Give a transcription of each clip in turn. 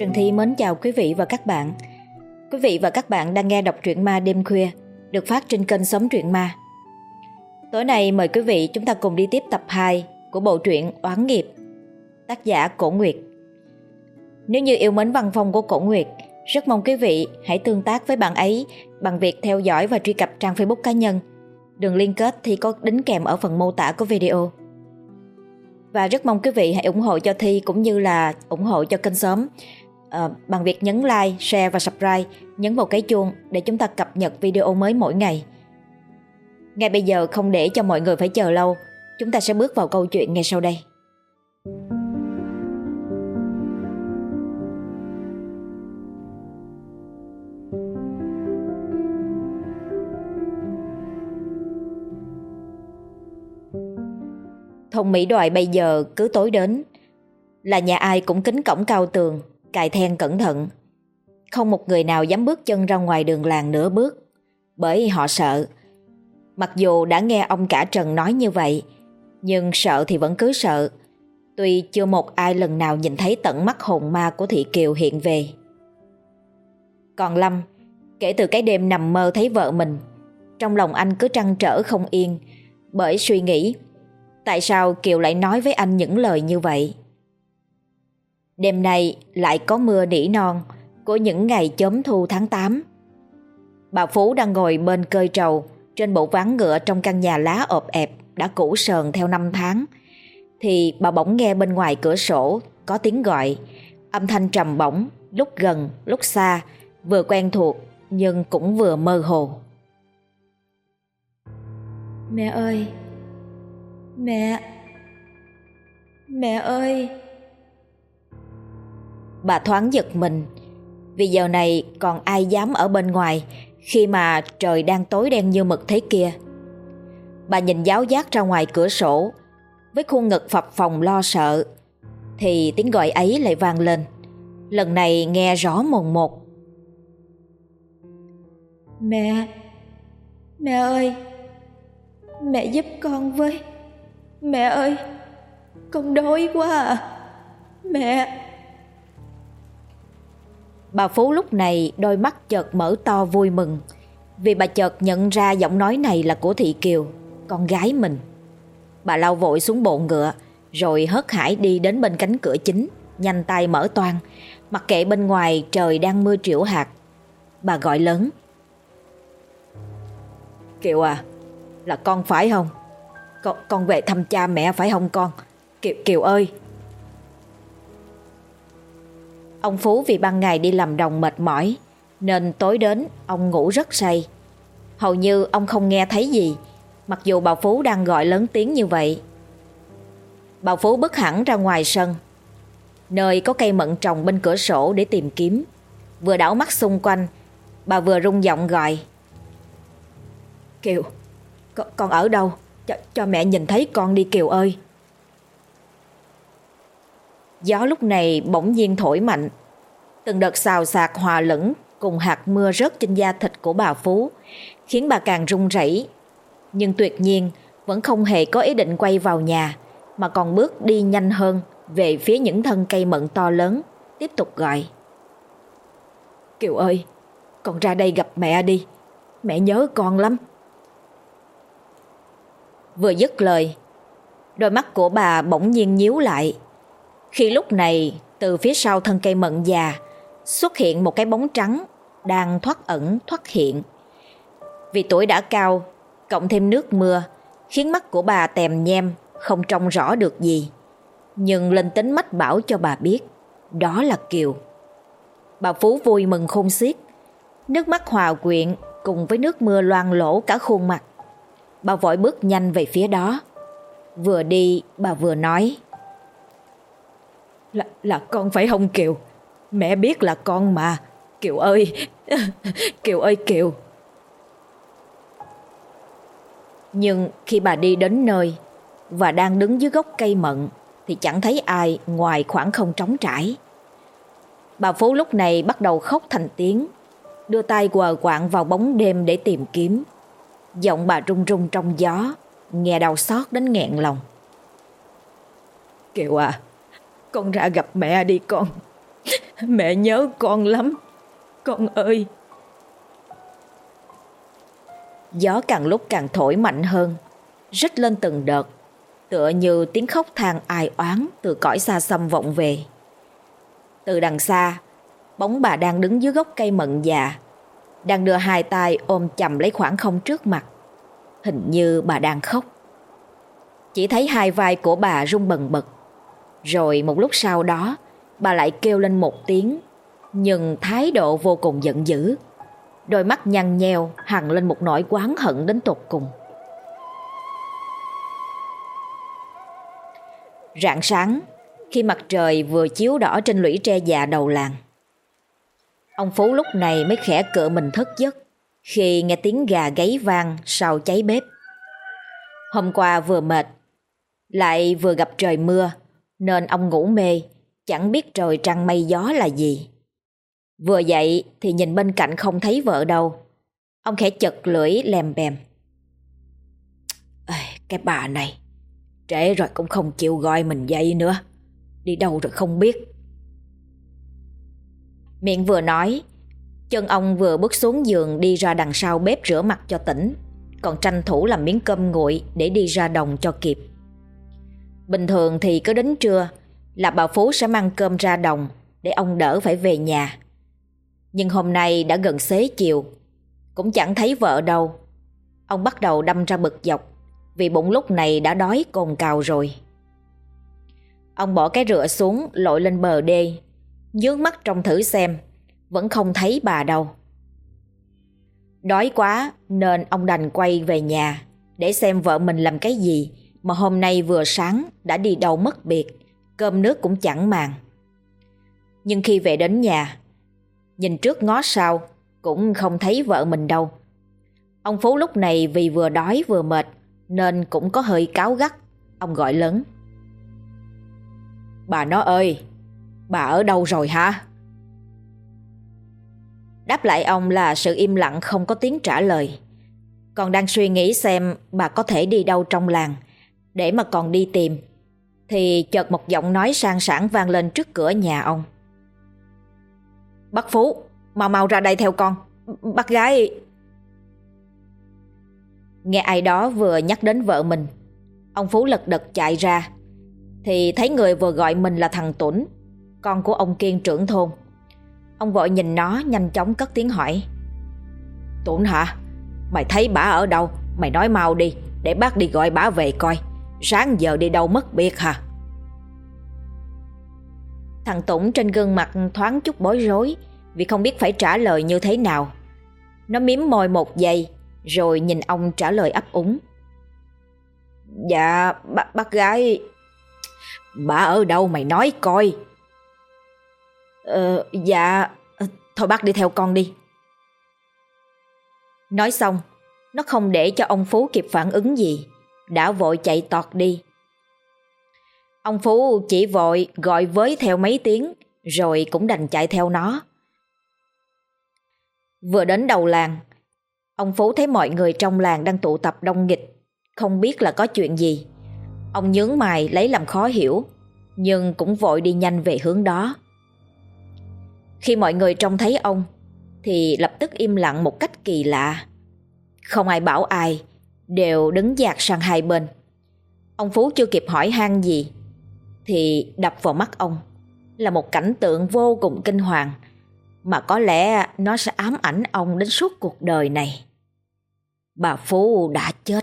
Trần Thi mến chào quý vị và các bạn. Quý vị và các bạn đang nghe đọc truyện ma đêm khuya được phát trên kênh Sống Truyện Ma. Tối nay mời quý vị chúng ta cùng đi tiếp tập 2 của bộ truyện Oán Nghiệp, tác giả Cổ Nguyệt. Nếu như yêu mến văn phong của Cổ Nguyệt, rất mong quý vị hãy tương tác với bạn ấy bằng việc theo dõi và truy cập trang Facebook cá nhân. Đường liên kết thì có đính kèm ở phần mô tả của video. Và rất mong quý vị hãy ủng hộ cho Thi cũng như là ủng hộ cho kênh Sớm bằng việc nhấn like, share và subscribe, nhấn vào cái chuông để chúng ta cập nhật video mới mỗi ngày. Ngay bây giờ, không để cho mọi người phải chờ lâu, chúng ta sẽ bước vào câu chuyện ngay sau đây. Thôn Mỹ Đoài bây giờ cứ tối đến là nhà ai cũng kính cổng cao tường, cài then cẩn thận. Không một người nào dám bước chân ra ngoài đường làng nửa bước, bởi họ sợ. Mặc dù đã nghe ông cả Trần nói như vậy, nhưng sợ thì vẫn cứ sợ. Tuy chưa một ai lần nào nhìn thấy tận mắt hồn ma của Thị Kiều hiện về. Còn Lâm, kể từ cái đêm nằm mơ thấy vợ mình, trong lòng anh cứ trăn trở không yên, bởi suy nghĩ tại sao Kiều lại nói với anh những lời như vậy. Đêm nay lại có mưa nỉ non của những ngày chớm thu tháng 8. Bà Phú đang ngồi bên cơi trầu trên bộ ván ngựa trong căn nhà lá ọp ẹp đã cũ sờn theo năm tháng, thì bà bỗng nghe bên ngoài cửa sổ có tiếng gọi, âm thanh trầm bổng, lúc gần lúc xa, vừa quen thuộc nhưng cũng vừa mơ hồ. Mẹ ơi! Mẹ ơi! Bà thoáng giật mình, vì giờ này còn ai dám ở bên ngoài khi mà trời đang tối đen như mực thế kia. Bà nhìn giáo giác ra ngoài cửa sổ với khuôn ngực phập phồng lo sợ, thì tiếng gọi ấy lại vang lên, lần này nghe rõ mồn một. Mẹ ơi! Mẹ giúp con với! Mẹ ơi! Con đói quá à! Mẹ! Bà Phú lúc này đôi mắt chợt mở to vui mừng, vì bà chợt nhận ra giọng nói này là của Thị Kiều, con gái mình. Bà lao vội xuống bộ ngựa, rồi hớt hải đi đến bên cánh cửa chính, nhanh tay mở toang, mặc kệ bên ngoài trời đang mưa trĩu hạt. Bà gọi lớn: Kiều à, là con phải không? Con về thăm cha mẹ phải không con? Kiều ơi! Ông Phú vì ban ngày đi làm đồng mệt mỏi, nên tối đến ông ngủ rất say. Hầu như ông không nghe thấy gì, mặc dù bà Phú đang gọi lớn tiếng như vậy. Bà Phú bước hẳn ra ngoài sân, nơi có cây mận trồng bên cửa sổ để tìm kiếm. Vừa đảo mắt xung quanh, bà vừa rung giọng gọi: Kiều, con ở đâu? Cho mẹ nhìn thấy con đi Kiều ơi! Gió lúc này bỗng nhiên thổi mạnh, từng đợt xào xạc hòa lẫn cùng hạt mưa rớt trên da thịt của bà Phú, khiến bà càng run rẩy. Nhưng tuyệt nhiên vẫn không hề có ý định quay vào nhà, mà còn bước đi nhanh hơn về phía những thân cây mận to lớn, tiếp tục gọi: Kiều ơi, con ra đây gặp mẹ đi, mẹ nhớ con lắm. Vừa dứt lời, đôi mắt của bà bỗng nhiên nhíu lại, khi lúc này từ phía sau thân cây mận già xuất hiện một cái bóng trắng đang thoắt ẩn thoắt hiện. Vì tuổi đã cao, cộng thêm nước mưa, khiến mắt của bà tèm nhem, không trông rõ được gì. Nhưng linh tính mách bảo cho bà biết đó là Kiều. Bà Phú vui mừng khôn xiết, nước mắt hòa quyện cùng với nước mưa loang lổ cả khuôn mặt. Bà vội bước nhanh về phía đó. Vừa đi bà vừa nói: Là con phải không Kiều? Mẹ biết là con mà, Kiều ơi! Kiều ơi Kiều! Nhưng khi bà đi đến nơi và đang đứng dưới gốc cây mận thì chẳng thấy ai ngoài khoảng không trống trải. Bà Phú lúc này bắt đầu khóc thành tiếng, đưa tay quờ quạng vào bóng đêm để tìm kiếm. Giọng bà run run trong gió, nghe đau xót đến nghẹn lòng. Kiều à, con ra gặp mẹ đi con. Mẹ nhớ con lắm, con ơi. Gió càng lúc càng thổi mạnh hơn, rít lên từng đợt, tựa như tiếng khóc than ai oán từ cõi xa xăm vọng về. Từ đằng xa, bóng bà đang đứng dưới gốc cây mận già, đang đưa hai tay ôm chầm lấy khoảng không trước mặt. Hình như bà đang khóc. Chỉ thấy hai vai của bà rung bần bật. Rồi một lúc sau đó, bà lại kêu lên một tiếng, nhưng thái độ vô cùng giận dữ. Đôi mắt nhăn nheo hằn lên một nỗi oán hận đến tột cùng. Rạng sáng, khi mặt trời vừa chiếu đỏ trên lũy tre già đầu làng, ông Phú lúc này mới khẽ cựa mình thức giấc khi nghe tiếng gà gáy vang sau cháy bếp. Hôm qua vừa mệt, lại vừa gặp trời mưa, nên ông ngủ mê, chẳng biết trời trăng mây gió là gì. Vừa dậy thì nhìn bên cạnh không thấy vợ đâu. Ông khẽ chật lưỡi lèm bèm. Cái bà này, trễ rồi cũng không chịu gọi mình dậy nữa. Đi đâu rồi không biết. Miệng vừa nói, chân ông vừa bước xuống giường đi ra đằng sau bếp rửa mặt cho tỉnh, còn tranh thủ làm miếng cơm nguội để đi ra đồng cho kịp. Bình thường thì cứ đến trưa là bà Phú sẽ mang cơm ra đồng để ông đỡ phải về nhà. Nhưng hôm nay đã gần xế chiều, cũng chẳng thấy vợ đâu. Ông bắt đầu đâm ra bực dọc, vì bụng lúc này đã đói cồn cào rồi. Ông bỏ cái rựa xuống lội lên bờ đê, nhướng mắt trông thử xem, vẫn không thấy bà đâu. Đói quá nên ông đành quay về nhà để xem vợ mình làm cái gì mà hôm nay vừa sáng đã đi đâu mất biệt, cơm nước cũng chẳng màng. Nhưng khi về đến nhà, nhìn trước ngó sau cũng không thấy vợ mình đâu. Ông Phú lúc này vì vừa đói vừa mệt nên cũng có hơi cáu gắt. Ông gọi lớn: "Bà nó ơi, bà ở đâu rồi hả?" Đáp lại ông là sự im lặng không có tiếng trả lời. Còn đang suy nghĩ xem bà có thể đi đâu trong làng để mà còn đi tìm, thì chợt một giọng nói sang sảng vang lên trước cửa nhà ông: "Bác Phú, mau mau ra đây theo con, bác gái." Nghe ai đó vừa nhắc đến vợ mình, ông Phú lật đật chạy ra, thì thấy người vừa gọi mình là thằng Tuấn, con của ông Kiên trưởng thôn. Ông vội nhìn nó, nhanh chóng cất tiếng hỏi: "Tuấn hả? Mày thấy bả ở đâu? Mày nói mau đi, để bác đi gọi bả về coi. Sáng giờ đi đâu mất biệt hả?" Thằng Tuấn trên gương mặt thoáng chút bối rối, vì không biết phải trả lời như thế nào. Nó mím môi một giây, rồi nhìn ông trả lời ấp úng: "Dạ, bác gái, bả ở đâu mày nói coi." Dạ, thôi bác đi theo con đi." Nói xong, nó không để cho ông Phú kịp phản ứng gì, đã vội chạy tọt đi. Ông Phú chỉ vội gọi với theo mấy tiếng, rồi cũng đành chạy theo nó. Vừa đến đầu làng, ông Phú thấy mọi người trong làng đang tụ tập đông nghịch, không biết là có chuyện gì. Ông nhướng mày lấy làm khó hiểu, nhưng cũng vội đi nhanh về hướng đó. Khi mọi người trông thấy ông thì lập tức im lặng một cách kỳ lạ. Không ai bảo ai, đều đứng dạt sang hai bên. Ông Phú chưa kịp hỏi han gì thì đập vào mắt ông là một cảnh tượng vô cùng kinh hoàng, mà có lẽ nó sẽ ám ảnh ông đến suốt cuộc đời này. Bà Phú đã chết.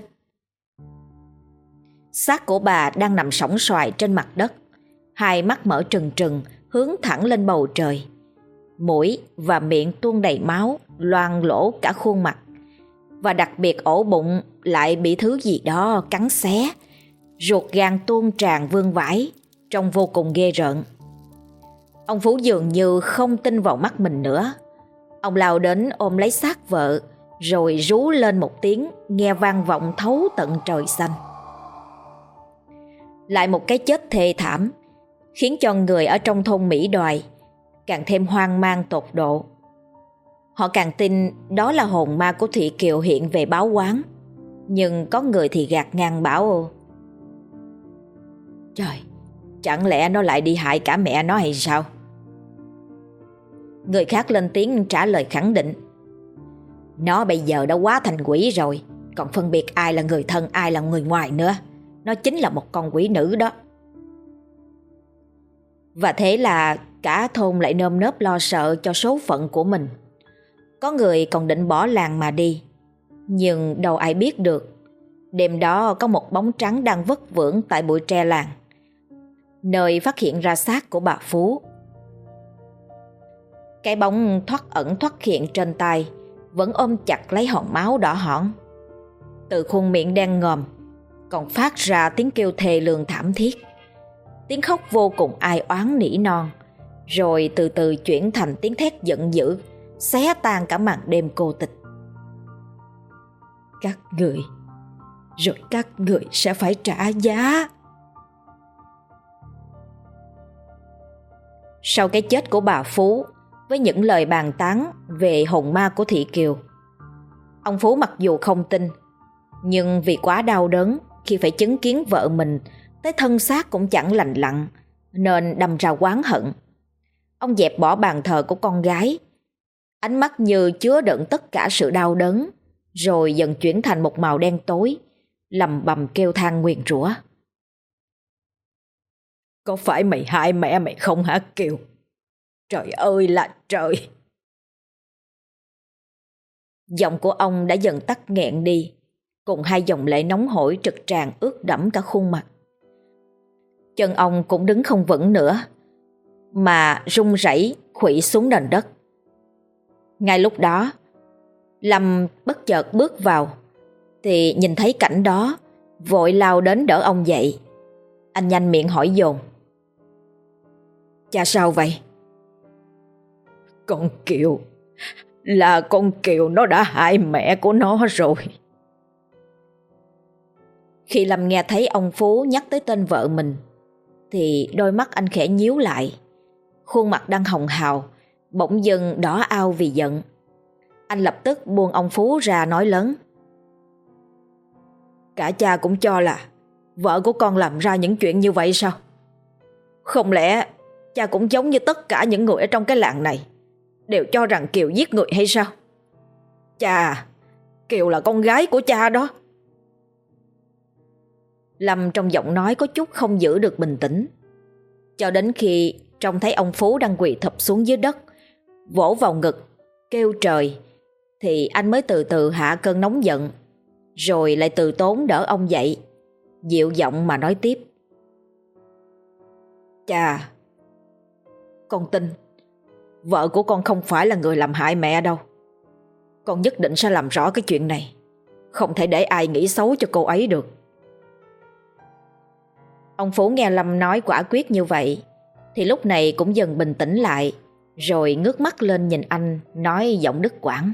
Xác của bà đang nằm sõng soài trên mặt đất, hai mắt mở trừng trừng hướng thẳng lên bầu trời. Mũi và miệng tuôn đầy máu, loang lỗ cả khuôn mặt, và đặc biệt ổ bụng lại bị thứ gì đó cắn xé, ruột gan tuôn tràn vương vãi, trông vô cùng ghê rợn. Ông Phú dường như không tin vào mắt mình nữa. Ông lao đến ôm lấy xác vợ, rồi rú lên một tiếng nghe vang vọng thấu tận trời xanh. Lại một cái chết thê thảm, khiến cho người ở trong thôn Mỹ Đoài càng thêm hoang mang tột độ. Họ càng tin đó là hồn ma của Thị Kiều hiện về báo oán, nhưng có người thì gạt ngang bảo: "Trời, chẳng lẽ nó lại đi hại cả mẹ nó hay sao?" Người khác lên tiếng trả lời khẳng định: Nó bây giờ đã hóa thành quỷ rồi, còn phân biệt ai là người thân ai là người ngoài nữa. Nó chính là một con quỷ nữ đó. Và thế là cả thôn lại nơm nớp lo sợ cho số phận của mình. Có người còn định bỏ làng mà đi, nhưng đâu ai biết được đêm đó có một bóng trắng đang vất vưởng tại bụi tre làng, nơi phát hiện ra xác của bà Phú. Cái bóng thoắt ẩn thoắt hiện trên tay vẫn ôm chặt lấy hòn máu đỏ hỏn. Từ khuôn miệng đen ngòm còn phát ra tiếng kêu thê lương thảm thiết, tiếng khóc vô cùng ai oán nỉ non, rồi từ từ chuyển thành tiếng thét giận dữ, xé tan cả màn đêm cô tịch. Các người sẽ phải trả giá. Sau cái chết của bà Phú, với những lời bàn tán về hồn ma của Thị Kiều, ông Phú mặc dù không tin, nhưng vì quá đau đớn khi phải chứng kiến vợ mình tới thân xác cũng chẳng lành lặn, nên đâm ra oán hận. Ông dẹp bỏ bàn thờ của con gái, ánh mắt như chứa đựng tất cả sự đau đớn, rồi dần chuyển thành một màu đen tối, lầm bầm kêu than nguyền rủa: Có phải mày hại mẹ mày không hả Kiều? Trời ơi là trời! Giọng của ông đã dần tắt nghẹn đi, cùng hai dòng lệ nóng hổi trực tràn ướt đẫm cả khuôn mặt. Chân ông cũng đứng không vững nữa, mà run rẩy khuỵu xuống nền đất. Ngay lúc đó, Lâm bất chợt bước vào, thì nhìn thấy cảnh đó, vội lao đến đỡ ông dậy. Anh nhanh miệng hỏi dồn: Cha sao vậy? Con Kiều nó đã hại mẹ của nó rồi. Khi Lâm nghe thấy ông Phú nhắc tới tên vợ mình, thì đôi mắt anh khẽ nhíu lại. Khuôn mặt đang hồng hào bỗng dưng đỏ ao vì giận. Anh lập tức buông ông Phú ra nói lớn: Cả cha cũng cho là vợ của con làm ra những chuyện như vậy sao? Không lẽ cha cũng giống như tất cả những người ở trong cái làng này, đều cho rằng Kiều giết người hay sao? Cha, Kiều là con gái của cha đó. Lâm trong giọng nói có chút không giữ được bình tĩnh, cho đến khi trông thấy ông Phú đang quỳ thụp xuống dưới đất, vỗ vào ngực kêu trời, thì anh mới từ từ hạ cơn nóng giận, rồi lại từ tốn đỡ ông dậy, dịu giọng mà nói tiếp: Cha, con tin vợ của con không phải là người làm hại mẹ đâu. Con nhất định sẽ làm rõ cái chuyện này, không thể để ai nghĩ xấu cho cô ấy được. Ông Phú nghe Lâm nói quả quyết như vậy, thì lúc này cũng dần bình tĩnh lại, rồi ngước mắt lên nhìn anh, nói giọng đứt quãng: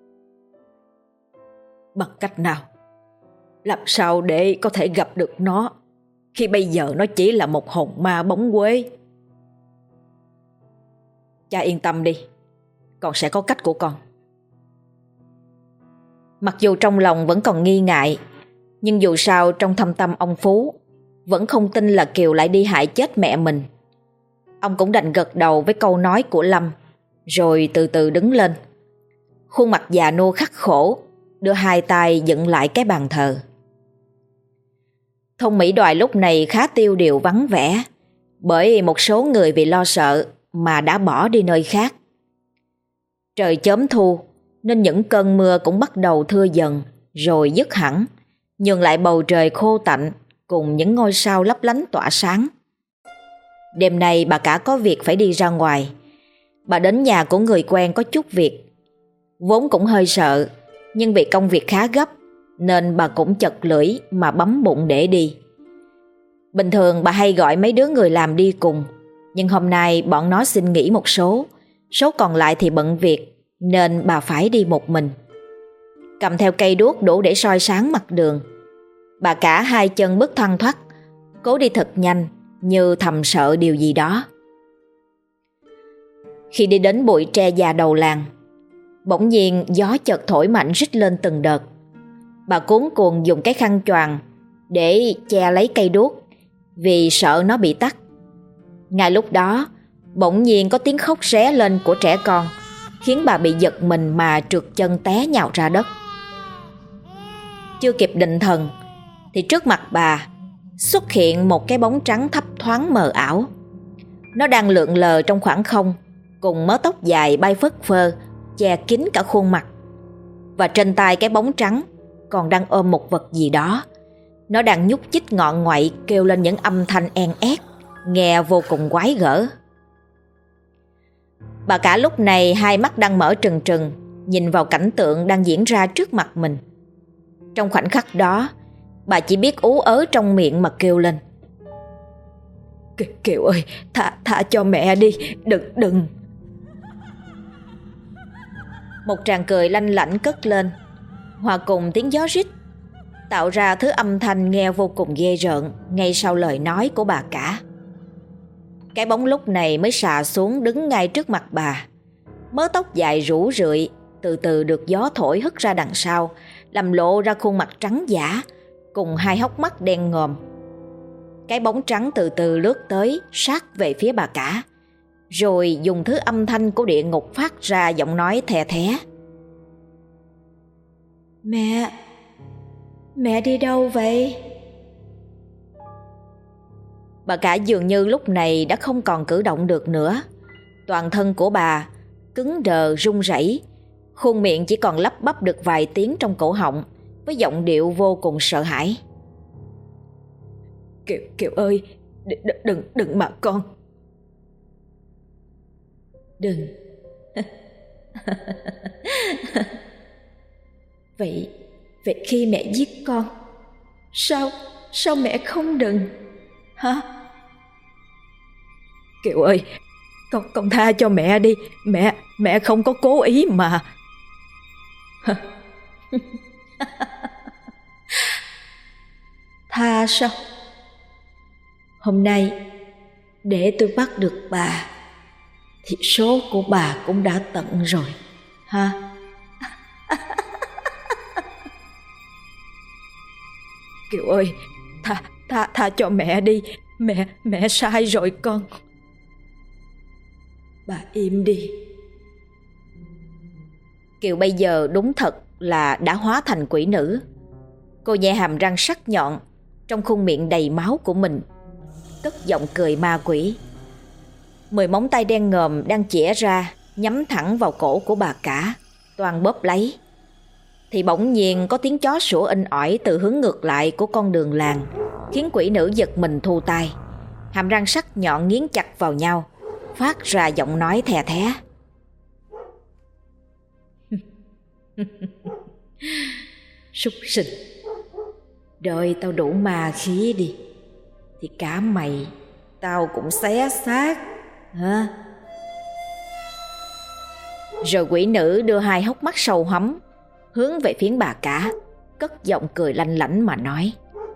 Bằng cách nào? Làm sao để có thể gặp được nó, khi bây giờ nó chỉ là một hồn ma bóng quế? Cha yên tâm đi, con sẽ có cách của con. Mặc dù trong lòng vẫn còn nghi ngại, nhưng dù sao trong thâm tâm ông Phú vẫn không tin là Kiều lại đi hại chết mẹ mình. Ông cũng đành gật đầu với câu nói của Lâm, rồi từ từ đứng lên. Khuôn mặt già nua khắc khổ, đưa hai tay dựng lại cái bàn thờ. Thôn Mỹ Đoài lúc này khá tiêu điều vắng vẻ, bởi một số người vì lo sợ mà đã bỏ đi nơi khác. Trời chớm thu nên những cơn mưa cũng bắt đầu thưa dần rồi dứt hẳn, nhường lại bầu trời khô tạnh cùng những ngôi sao lấp lánh tỏa sáng. Đêm nay bà cả có việc phải đi ra ngoài. Bà đến nhà của người quen có chút việc. Vốn cũng hơi sợ, nhưng vì công việc khá gấp nên bà cũng chật lưỡi mà bấm bụng để đi. Bình thường bà hay gọi mấy đứa người làm đi cùng, nhưng hôm nay bọn nó xin nghỉ một số còn lại thì bận việc, nên bà phải đi một mình. Cầm theo cây đuốc đủ để soi sáng mặt đường, bà cả hai chân bước thoăn thoắt, cố đi thật nhanh như thầm sợ điều gì đó. Khi đi đến bụi tre già đầu làng, bỗng nhiên gió chợt thổi mạnh rít lên từng đợt. Bà cuống cuồng dùng cái khăn choàng để che lấy cây đuốc, vì sợ nó bị tắt. Ngay lúc đó, Bỗng nhiên có tiếng khóc ré lên của trẻ con, khiến bà bị giật mình mà trượt chân té nhào ra đất. Chưa kịp định thần thì trước mặt bà xuất hiện một cái bóng trắng thấp thoáng mờ ảo. Nó đang lượn lờ trong khoảng không, cùng mớ tóc dài bay phất phơ che kín cả khuôn mặt. Và trên tay cái bóng trắng còn đang ôm một vật gì đó. Nó đang nhúc nhích ngọn ngoại, kêu lên những âm thanh en ét, nghe vô cùng quái gở. Bà cả lúc này hai mắt đang mở trừng trừng, nhìn vào cảnh tượng đang diễn ra trước mặt mình. Trong khoảnh khắc đó, bà chỉ biết ú ớ trong miệng mà kêu lên: Kiều ơi, tha cho mẹ đi, đừng. Một tràng cười lanh lảnh cất lên, hòa cùng tiếng gió rít, tạo ra thứ âm thanh nghe vô cùng ghê rợn ngay sau lời nói của bà cả. Cái bóng lúc này mới xà xuống đứng ngay trước mặt bà. Mớ tóc dài rủ rượi từ từ được gió thổi hất ra đằng sau, làm lộ ra khuôn mặt trắng dã cùng hai hốc mắt đen ngòm. Cái bóng trắng từ từ lướt tới sát về phía bà cả, rồi dùng thứ âm thanh của địa ngục phát ra giọng nói the thé: Mẹ đi đâu vậy? Bà cả dường như lúc này đã không còn cử động được nữa. Toàn thân của bà cứng đờ run rẩy, khuôn miệng chỉ còn lắp bắp được vài tiếng trong cổ họng với giọng điệu vô cùng sợ hãi. Kiều ơi, đừng mà con. Đừng. Vậy khi mẹ giết con, sao mẹ không đừng? Hả? Kiều ơi, con tha cho mẹ đi, mẹ không có cố ý mà. Tha sao? Hôm nay để tôi bắt được bà thì số của bà cũng đã tận rồi, ha? Kiều ơi, tha cho mẹ đi, mẹ sai rồi con. Bà im đi. Kiều bây giờ đúng thật là đã hóa thành quỷ nữ. Cô nhe hàm răng sắc nhọn trong khuôn miệng đầy máu của mình, cất giọng cười ma quỷ. 10 móng tay đen ngòm đang chĩa ra nhắm thẳng vào cổ của bà cả, toan bóp lấy. Thì bỗng nhiên có tiếng chó sủa inh ỏi từ hướng ngược lại của con đường làng, khiến quỷ nữ giật mình thu tay. Hàm răng sắc nhọn nghiến chặt vào nhau, phát ra giọng nói thè thé: Súc sinh, đợi tao đủ ma khí đi thì cả mày tao cũng xé xác, hả? Rồi quỷ nữ đưa hai hốc mắt sâu hoắm hướng về phía bà cả, cất giọng cười lanh lảnh mà nói: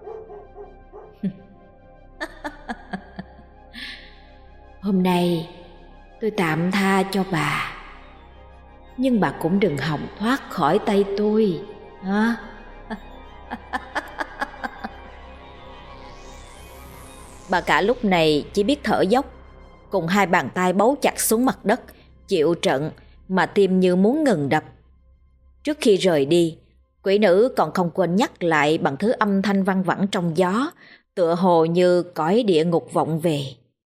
Hôm nay tôi tạm tha cho bà, nhưng bà cũng đừng hòng thoát khỏi tay tôi, hả? Bà cả lúc này chỉ biết thở dốc, cùng hai bàn tay bấu chặt xuống mặt đất, chịu trận mà tim như muốn ngừng đập. Trước khi rời đi, quỷ nữ còn không quên nhắc lại bằng thứ âm thanh văng vẳng trong gió, tựa hồ như cõi địa ngục vọng về: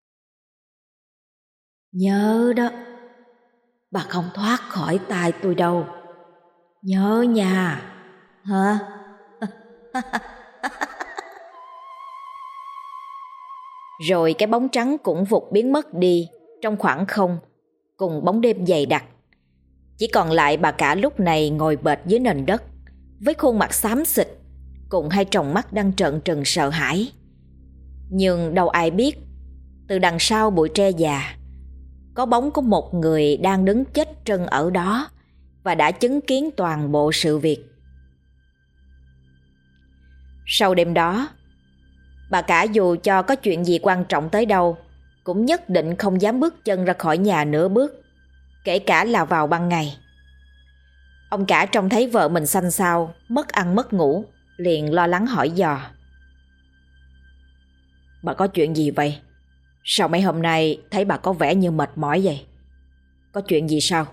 Nhớ đó, bà không thoát khỏi tay tôi đâu. Nhớ nha, hả? Rồi cái bóng trắng cũng vụt biến mất đi trong khoảng không cùng bóng đêm dày đặc. Chỉ còn lại bà cả lúc này ngồi bệt dưới nền đất, với khuôn mặt xám xịt cùng hai tròng mắt đang trợn trừng sợ hãi. Nhưng đâu ai biết, từ đằng sau bụi tre già có bóng của một người đang đứng chết trân ở đó và đã chứng kiến toàn bộ sự việc. Sau đêm đó, bà cả dù cho có chuyện gì quan trọng tới đâu cũng nhất định không dám bước chân ra khỏi nhà nửa bước, kể cả là vào ban ngày. Ông cả trông thấy vợ mình xanh xao, mất ăn mất ngủ, liền lo lắng hỏi dò: Bà có chuyện gì vậy? Sao mấy hôm nay thấy bà có vẻ như mệt mỏi vậy? Có chuyện gì sao?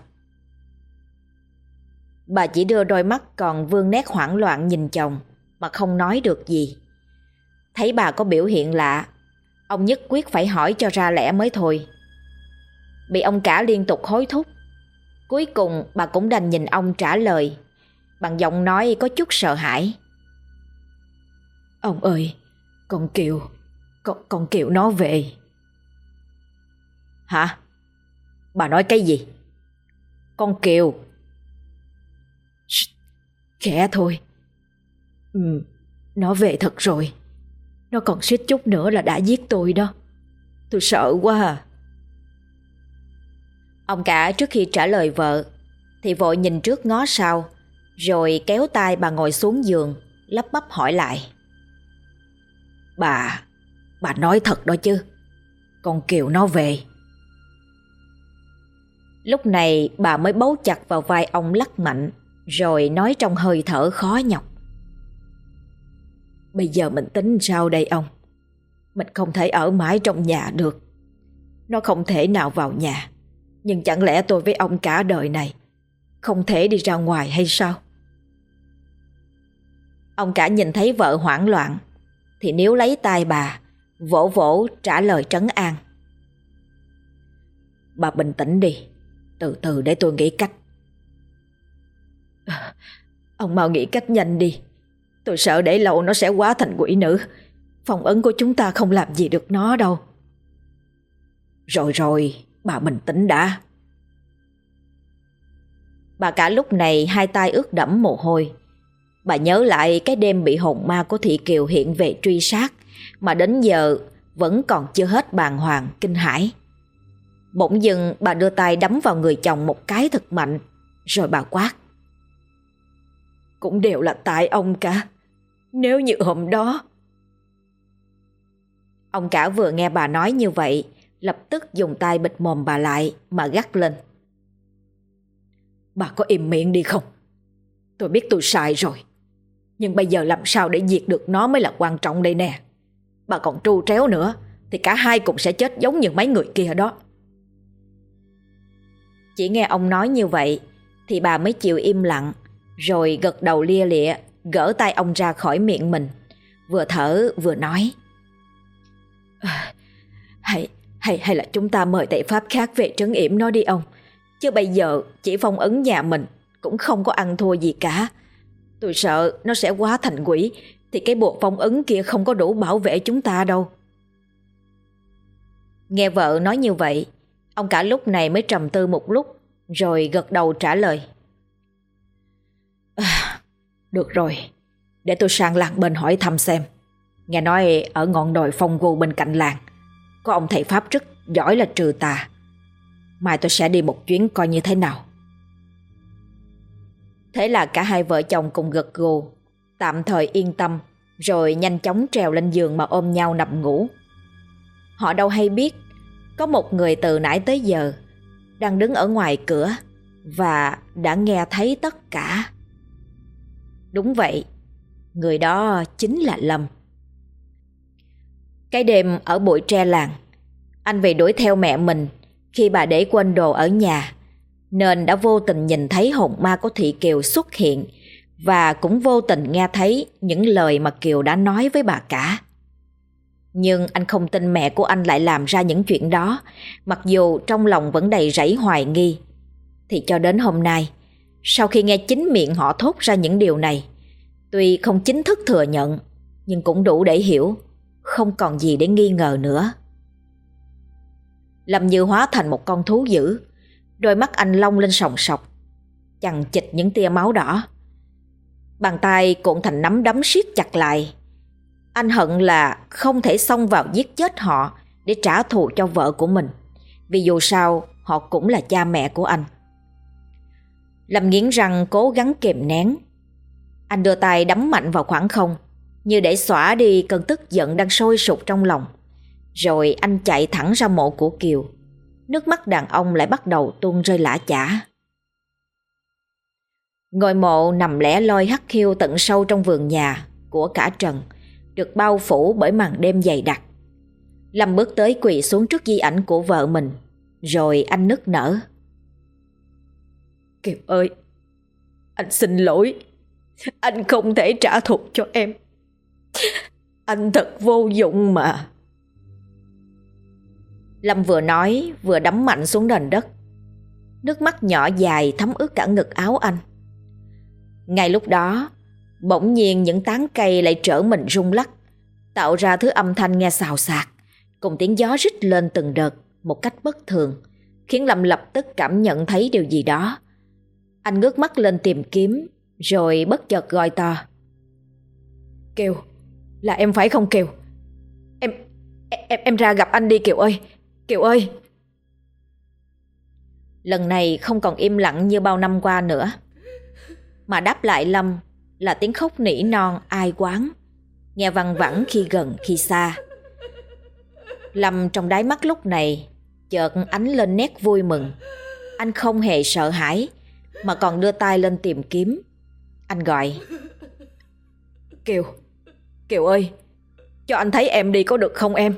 Bà chỉ đưa đôi mắt còn vương nét hoảng loạn nhìn chồng mà không nói được gì. Thấy bà có biểu hiện lạ, ông nhất quyết phải hỏi cho ra lẽ mới thôi. Bị ông cả liên tục hối thúc, cuối cùng bà cũng đành nhìn ông trả lời bằng giọng nói có chút sợ hãi. Ông ơi, con Kiều nó về. Hả? Bà nói cái gì? Con Kiều? Khẽ thôi. Nó về thật rồi. Nó còn suýt chút nữa là đã giết tôi đó. Tôi sợ quá à. Ông cả trước khi trả lời vợ thì vội nhìn trước ngó sau, rồi kéo tay bà ngồi xuống giường, lắp bắp hỏi lại. Bà nói thật đó chứ? Con Kiều nó về. Lúc này bà mới bấu chặt vào vai ông lắc mạnh, rồi nói trong hơi thở khó nhọc. Bây giờ mình tính sao đây ông? Mình không thể ở mãi trong nhà được. Nó không thể nào vào nhà. Nhưng chẳng lẽ tôi với ông cả đời này không thể đi ra ngoài hay sao? Ông cả nhìn thấy vợ hoảng loạn thì níu lấy tay bà, vỗ vỗ trả lời trấn an. Bà bình tĩnh đi, từ từ để tôi nghĩ cách. Ông mau nghĩ cách nhanh đi. Tôi sợ để lâu nó sẽ hóa thành quỷ nữ. Phong ấn của chúng ta không làm gì được nó đâu. Rồi, bà bình tĩnh đã. Bà cả lúc này hai tay ướt đẫm mồ hôi. Bà nhớ lại cái đêm bị hồn ma của Thị Kiều hiện về truy sát, mà đến giờ vẫn còn chưa hết bàng hoàng kinh hãi. Bỗng dưng bà đưa tay đấm vào người chồng một cái thật mạnh, rồi bà quát. Cũng đều là tại ông cả. Nếu như hôm đó... Ông cả vừa nghe bà nói như vậy, lập tức dùng tay bịt mồm bà lại mà gắt lên. Bà có im miệng đi không? Tôi biết tôi sai rồi, nhưng bây giờ làm sao để diệt được nó mới là quan trọng đây nè. Bà còn tru tréo nữa thì cả hai cũng sẽ chết giống như mấy người kia đó. Chỉ nghe ông nói như vậy thì bà mới chịu im lặng, rồi gật đầu lia lịa gỡ tay ông ra khỏi miệng mình, vừa thở vừa nói. Hay là chúng ta mời thầy pháp khác về trấn yểm nó đi ông. Chứ bây giờ chỉ phong ấn nhà mình cũng không có ăn thua gì cả. Tôi sợ nó sẽ hóa thành quỷ thì cái bộ phong ấn kia không có đủ bảo vệ chúng ta đâu. Nghe vợ nói như vậy, ông cả lúc này mới trầm tư một lúc, rồi gật đầu trả lời. Được rồi, để tôi sang làng bên hỏi thăm xem. Nghe nói ở ngọn đồi Phong Gu bên cạnh làng có ông thầy pháp rất giỏi là trừ tà. Mai tôi sẽ đi một chuyến coi như thế nào. Thế là cả hai vợ chồng cùng gật gù, tạm thời yên tâm, rồi nhanh chóng trèo lên giường mà ôm nhau nằm ngủ. Họ đâu hay biết có một người từ nãy tới giờ đang đứng ở ngoài cửa và đã nghe thấy tất cả. Đúng vậy, người đó chính là Lâm. Cái đêm ở bụi tre làng, anh vì đuổi theo mẹ mình khi bà để quên đồ ở nhà, nên đã vô tình nhìn thấy hồn ma của Thị Kiều xuất hiện, và cũng vô tình nghe thấy những lời mà Kiều đã nói với bà cả. Nhưng anh không tin mẹ của anh lại làm ra những chuyện đó, mặc dù trong lòng vẫn đầy rẫy hoài nghi. Thì cho đến hôm nay, sau khi nghe chính miệng họ thốt ra những điều này, tuy không chính thức thừa nhận, nhưng cũng đủ để hiểu, không còn gì để nghi ngờ nữa. Lâm như hóa thành một con thú dữ, đôi mắt anh long lên sòng sọc, chằng chịt những tia máu đỏ. Bàn tay cuộn thành nắm đấm siết chặt lại. Anh hận là không thể xông vào giết chết họ để trả thù cho vợ của mình, vì dù sao họ cũng là cha mẹ của anh. Lâm nghiến răng cố gắng kìm nén. Anh đưa tay đấm mạnh vào khoảng không, như để xóa đi cơn tức giận đang sôi sục trong lòng. Rồi anh chạy thẳng ra mộ của Kiều. Nước mắt đàn ông lại bắt đầu tuôn rơi lã chã. Ngôi mộ nằm lẻ loi hắt hiu tận sâu trong vườn nhà của cả Trần, được bao phủ bởi màn đêm dày đặc. Lâm bước tới quỳ xuống trước di ảnh của vợ mình, rồi anh nức nở. Kiều ơi, anh xin lỗi. Anh không thể trả thù cho em. Anh thật vô dụng mà. Lâm vừa nói vừa đấm mạnh xuống nền đất. Nước mắt nhỏ dài thấm ướt cả ngực áo anh. Ngay lúc đó, bỗng nhiên những tán cây lại trở mình rung lắc, tạo ra thứ âm thanh nghe xào xạc, cùng tiếng gió rít lên từng đợt một cách bất thường, khiến Lâm lập tức cảm nhận thấy điều gì đó. Anh ngước mắt lên tìm kiếm, rồi bất chợt gọi to. Kiều, là em phải không Kiều? Em ra gặp anh đi Kiều ơi. Kiều ơi. Lần này không còn im lặng như bao năm qua nữa, mà đáp lại Lâm là tiếng khóc nỉ non ai oán, nghe văng vẳng khi gần khi xa. Lâm trong đáy mắt lúc này chợt ánh lên nét vui mừng. Anh không hề sợ hãi, mà còn đưa tay lên tìm kiếm. Anh gọi. Kiều, Kiều ơi, cho anh thấy em đi có được không em?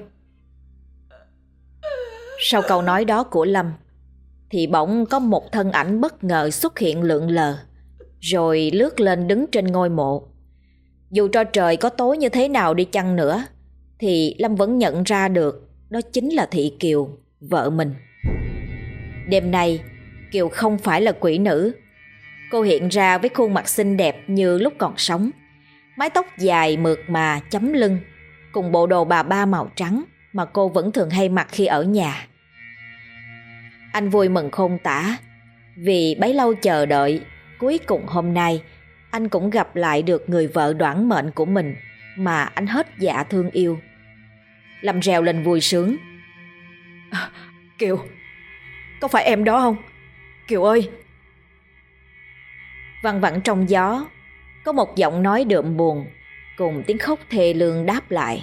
Sau câu nói đó của Lâm thì bỗng có một thân ảnh bất ngờ xuất hiện lượn lờ, rồi lướt lên đứng trên ngôi mộ. Dù cho trời có tối như thế nào đi chăng nữa, thì Lâm vẫn nhận ra được đó chính là Thị Kiều, vợ mình. Đêm nay Kiều không phải là quỷ nữ. Cô hiện ra với khuôn mặt xinh đẹp như lúc còn sống, mái tóc dài mượt mà chấm lưng, cùng bộ đồ bà ba màu trắng mà cô vẫn thường hay mặc khi ở nhà. Anh vui mừng khôn tả, vì bấy lâu chờ đợi, cuối cùng hôm nay anh cũng gặp lại được người vợ đoản mệnh của mình mà anh hết dạ thương yêu. Lâm reo lên vui sướng. Kiều, có phải em đó không? Kiều ơi. Văng vẳng trong gió có một giọng nói đượm buồn cùng tiếng khóc thê lương đáp lại.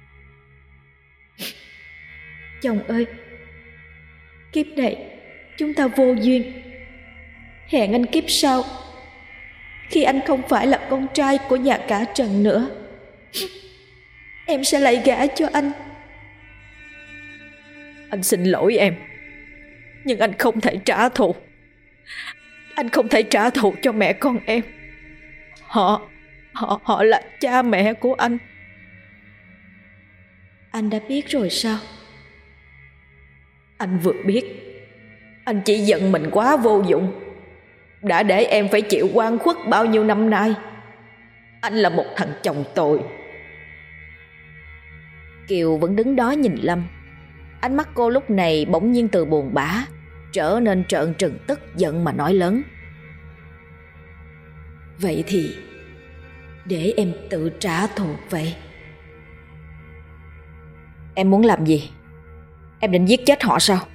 Chồng ơi, kiếp này chúng ta vô duyên. Hẹn anh kiếp sau, khi anh không phải là con trai của nhà cả Trần nữa, em sẽ lại gả cho anh. Anh xin lỗi em, nhưng anh không thể trả thù. Anh không thể trả thù cho mẹ con em. Họ là cha mẹ của anh. Anh đã biết rồi sao? Anh vừa biết. Anh chỉ giận mình quá vô dụng, đã để em phải chịu oan khuất bao nhiêu năm nay. Anh là một thằng chồng tồi. Kiều vẫn đứng đó nhìn Lâm. Ánh mắt cô lúc này bỗng nhiên từ buồn bã trở nên trợn trừng tức giận mà nói lớn. Vậy thì để em tự trả thù vậy. Em muốn làm gì? Em định giết chết họ sao?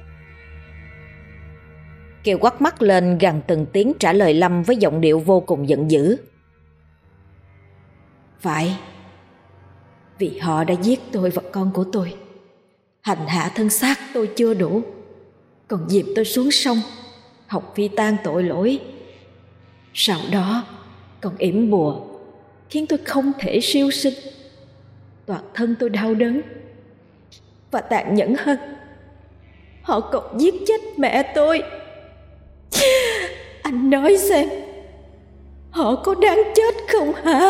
Kiều quắt mắt lên gằn từng tiếng trả lời Lâm với giọng điệu vô cùng giận dữ. Phải, vì họ đã giết tôi và con của tôi, hành hạ thân xác tôi chưa đủ, còn dìm tôi xuống sông học phi tang tội lỗi. Sau đó còn yểm bùa khiến tôi không thể siêu sinh. Toàn thân tôi đau đớn, và tàn nhẫn hơn, họ còn giết chết mẹ tôi. Anh nói xem, họ có đáng chết không hả?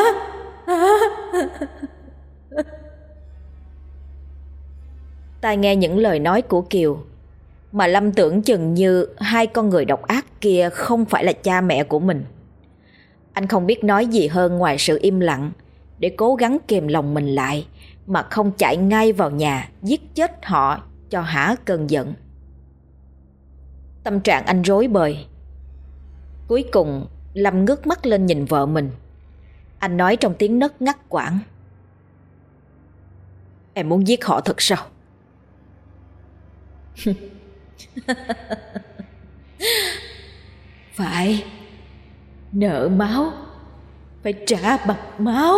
Tai nghe những lời nói của Kiều mà Lâm tưởng chừng như hai con người độc ác kia không phải là cha mẹ của mình. Anh không biết nói gì hơn ngoài sự im lặng để cố gắng kìm lòng mình lại, mà không chạy ngay vào nhà giết chết họ cho hả cơn giận. Tâm trạng anh rối bời. Cuối cùng Lâm ngước mắt lên nhìn vợ mình. Anh nói trong tiếng nấc ngắt quãng. Em muốn giết họ thật sao? Phải, nợ máu phải trả bằng máu.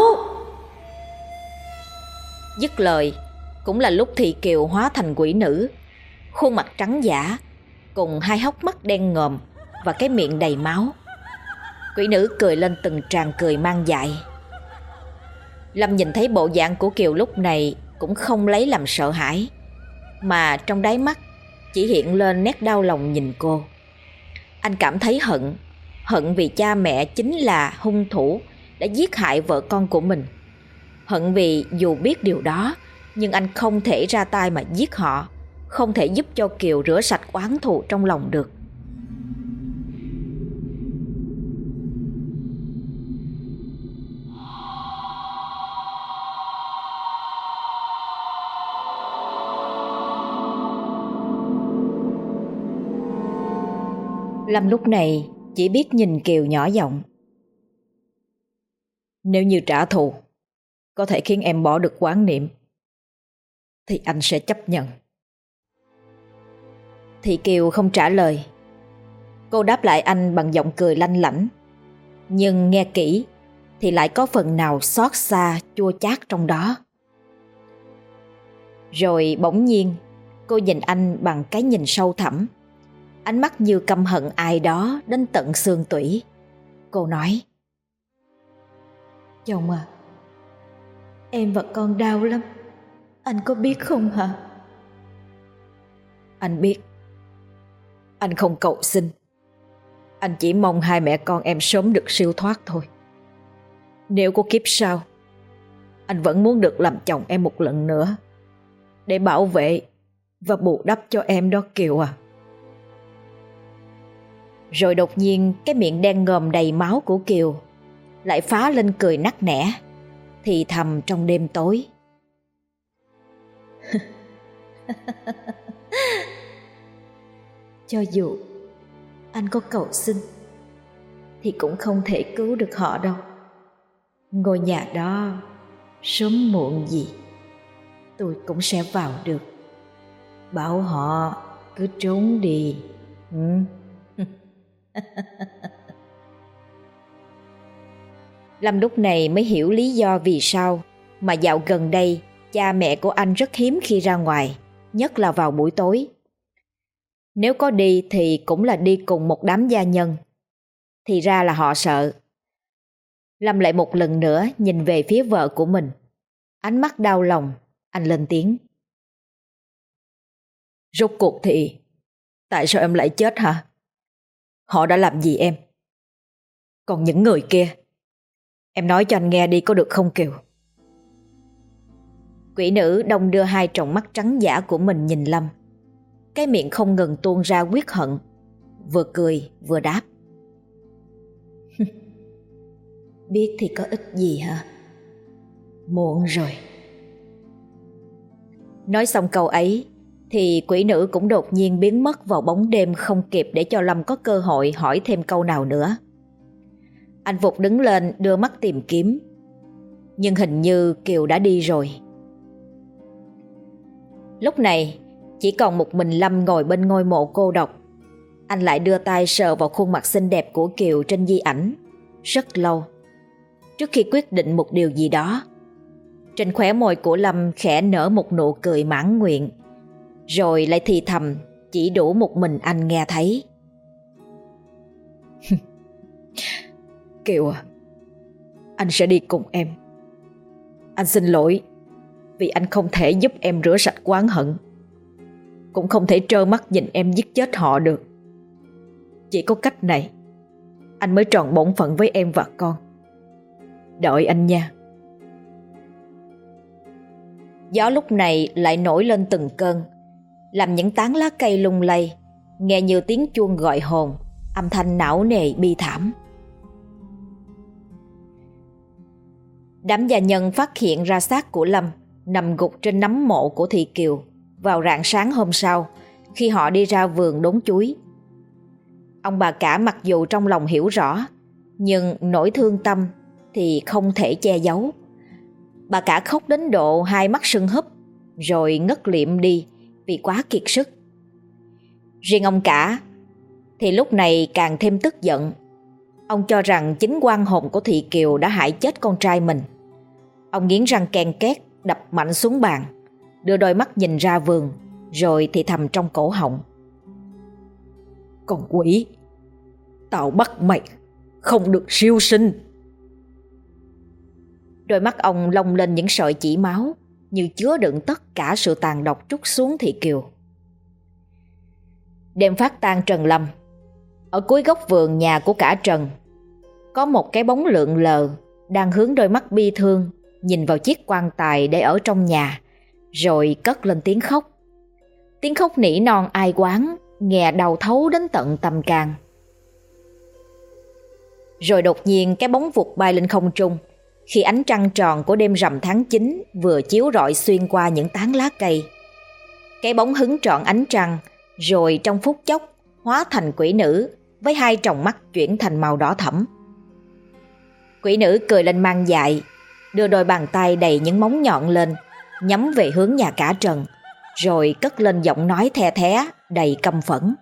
Dứt lời cũng là lúc Thị Kiều hóa thành quỷ nữ, khuôn mặt trắng dã, cùng hai hốc mắt đen ngòm và cái miệng đầy máu. Quỷ nữ cười lên từng tràng cười mang dại. Lâm nhìn thấy bộ dạng của Kiều lúc này cũng không lấy làm sợ hãi, mà trong đáy mắt chỉ hiện lên nét đau lòng nhìn cô. Anh cảm thấy hận vì cha mẹ chính là hung thủ đã giết hại vợ con của mình. Hận vì dù biết điều đó, nhưng anh không thể ra tay mà giết họ, không thể giúp cho Kiều rửa sạch oán thù trong lòng được. Lâm lúc này chỉ biết nhìn Kiều nhỏ giọng. Nếu như trả thù có thể khiến em bỏ được oán niệm thì anh sẽ chấp nhận. Thì Kiều không trả lời. Cô đáp lại anh bằng giọng cười lanh lảnh, nhưng nghe kỹ thì lại có phần nào xót xa chua chát trong đó. Rồi bỗng nhiên cô nhìn anh bằng cái nhìn sâu thẳm, ánh mắt như căm hận ai đó đến tận xương tủy. Cô nói: Chồng à, em và con đau lắm, anh có biết không hả? Anh biết. Anh không cầu xin, anh chỉ mong hai mẹ con em sớm được siêu thoát thôi. Nếu có kiếp sau, anh vẫn muốn được làm chồng em một lần nữa, để bảo vệ và bù đắp cho em đó Kiều à. Rồi đột nhiên cái miệng đen ngòm đầy máu của Kiều lại phá lên cười nắc nẻ, thì thầm trong đêm tối: Cho dù anh có cầu xin thì cũng không thể cứu được họ đâu. Ngôi nhà đó sớm muộn gì tôi cũng sẽ vào được. Bảo họ cứ trốn đi. Lâm lúc này mới hiểu lý do vì sao mà dạo gần đây cha mẹ của anh rất hiếm khi ra ngoài, nhất là vào buổi tối. Nếu có đi thì cũng là đi cùng một đám gia nhân. Thì ra là họ sợ. Lâm lại một lần nữa nhìn về phía vợ của mình, ánh mắt đau lòng. Anh lên tiếng: Rốt cuộc thì tại sao em lại chết hả? Họ đã làm gì em? Còn những người kia, em nói cho anh nghe đi có được không Kiều? Quỷ nữ đong đưa hai tròng mắt trắng dã của mình nhìn Lâm, cái miệng không ngừng tuôn ra quyết hận, vừa cười vừa đáp: Biết thì có ích gì hả? Muộn rồi. Nói xong câu ấy thì quỷ nữ cũng đột nhiên biến mất vào bóng đêm, không kịp để cho Lâm có cơ hội hỏi thêm câu nào nữa. Anh vụt đứng lên đưa mắt tìm kiếm, nhưng hình như Kiều đã đi rồi. Lúc này chỉ còn một mình Lâm ngồi bên ngôi mộ cô độc. Anh lại đưa tay sờ vào khuôn mặt xinh đẹp của Kiều trên di ảnh rất lâu, trước khi quyết định một điều gì đó. Trên khóe môi của Lâm khẽ nở một nụ cười mãn nguyện, rồi lại thì thầm chỉ đủ một mình anh nghe thấy: Kiều à, anh sẽ đi cùng em. Anh xin lỗi vì anh không thể giúp em rửa sạch oán hận, cũng không thể trơ mắt nhìn em giết chết họ được. Chỉ có cách này anh mới tròn bổn phận với em và con. Đợi anh nha. Gió lúc này lại nổi lên từng cơn, làm những tán lá cây lung lay, nghe như tiếng chuông gọi hồn, âm thanh não nề bi thảm. Đám gia nhân phát hiện ra xác của Lâm nằm gục trên nấm mộ của Thị Kiều vào rạng sáng hôm sau, khi họ đi ra vườn đốn chuối. Ông bà cả mặc dù trong lòng hiểu rõ, nhưng nỗi thương tâm thì không thể che giấu. Bà cả khóc đến độ hai mắt sưng húp, rồi ngất liệm đi vì quá kiệt sức. Riêng ông cả thì lúc này càng thêm tức giận. Ông cho rằng chính oan hồn của Thị Kiều đã hại chết con trai mình. Ông nghiến răng ken két đập mạnh xuống bàn, đưa đôi mắt nhìn ra vườn, rồi thì thầm trong cổ họng: Con quỷ, tao bắt mày không được siêu sinh. Đôi mắt ông lông lên những sợi chỉ máu, như chứa đựng tất cả sự tàn độc trút xuống Thị Kiều. Đêm phát tang Trần Lâm, ở cuối góc vườn nhà của cả Trần có một cái bóng lượn lờ đang hướng đôi mắt bi thương nhìn vào chiếc quan tài để ở trong nhà, rồi cất lên tiếng khóc. Tiếng khóc nỉ non ai oán, nghe đau thấu đến tận tâm can. Rồi đột nhiên cái bóng vụt bay lên không trung khi ánh trăng tròn của đêm rằm tháng 9 vừa chiếu rọi xuyên qua những tán lá cây. Cái bóng hứng trọn ánh trăng, rồi trong phút chốc hóa thành quỷ nữ với hai tròng mắt chuyển thành màu đỏ thẫm. Quỷ nữ cười lên man dại, đưa đôi bàn tay đầy những móng nhọn lên, nhắm về hướng nhà cả Trần, rồi cất lên giọng nói the thé đầy căm phẫn.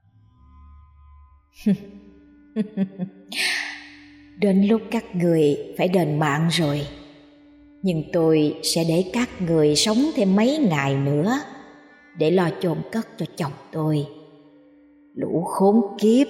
Đến lúc các người phải đền mạng rồi, nhưng tôi sẽ để các người sống thêm mấy ngày nữa để lo chôn cất cho chồng tôi. Lũ khốn kiếp.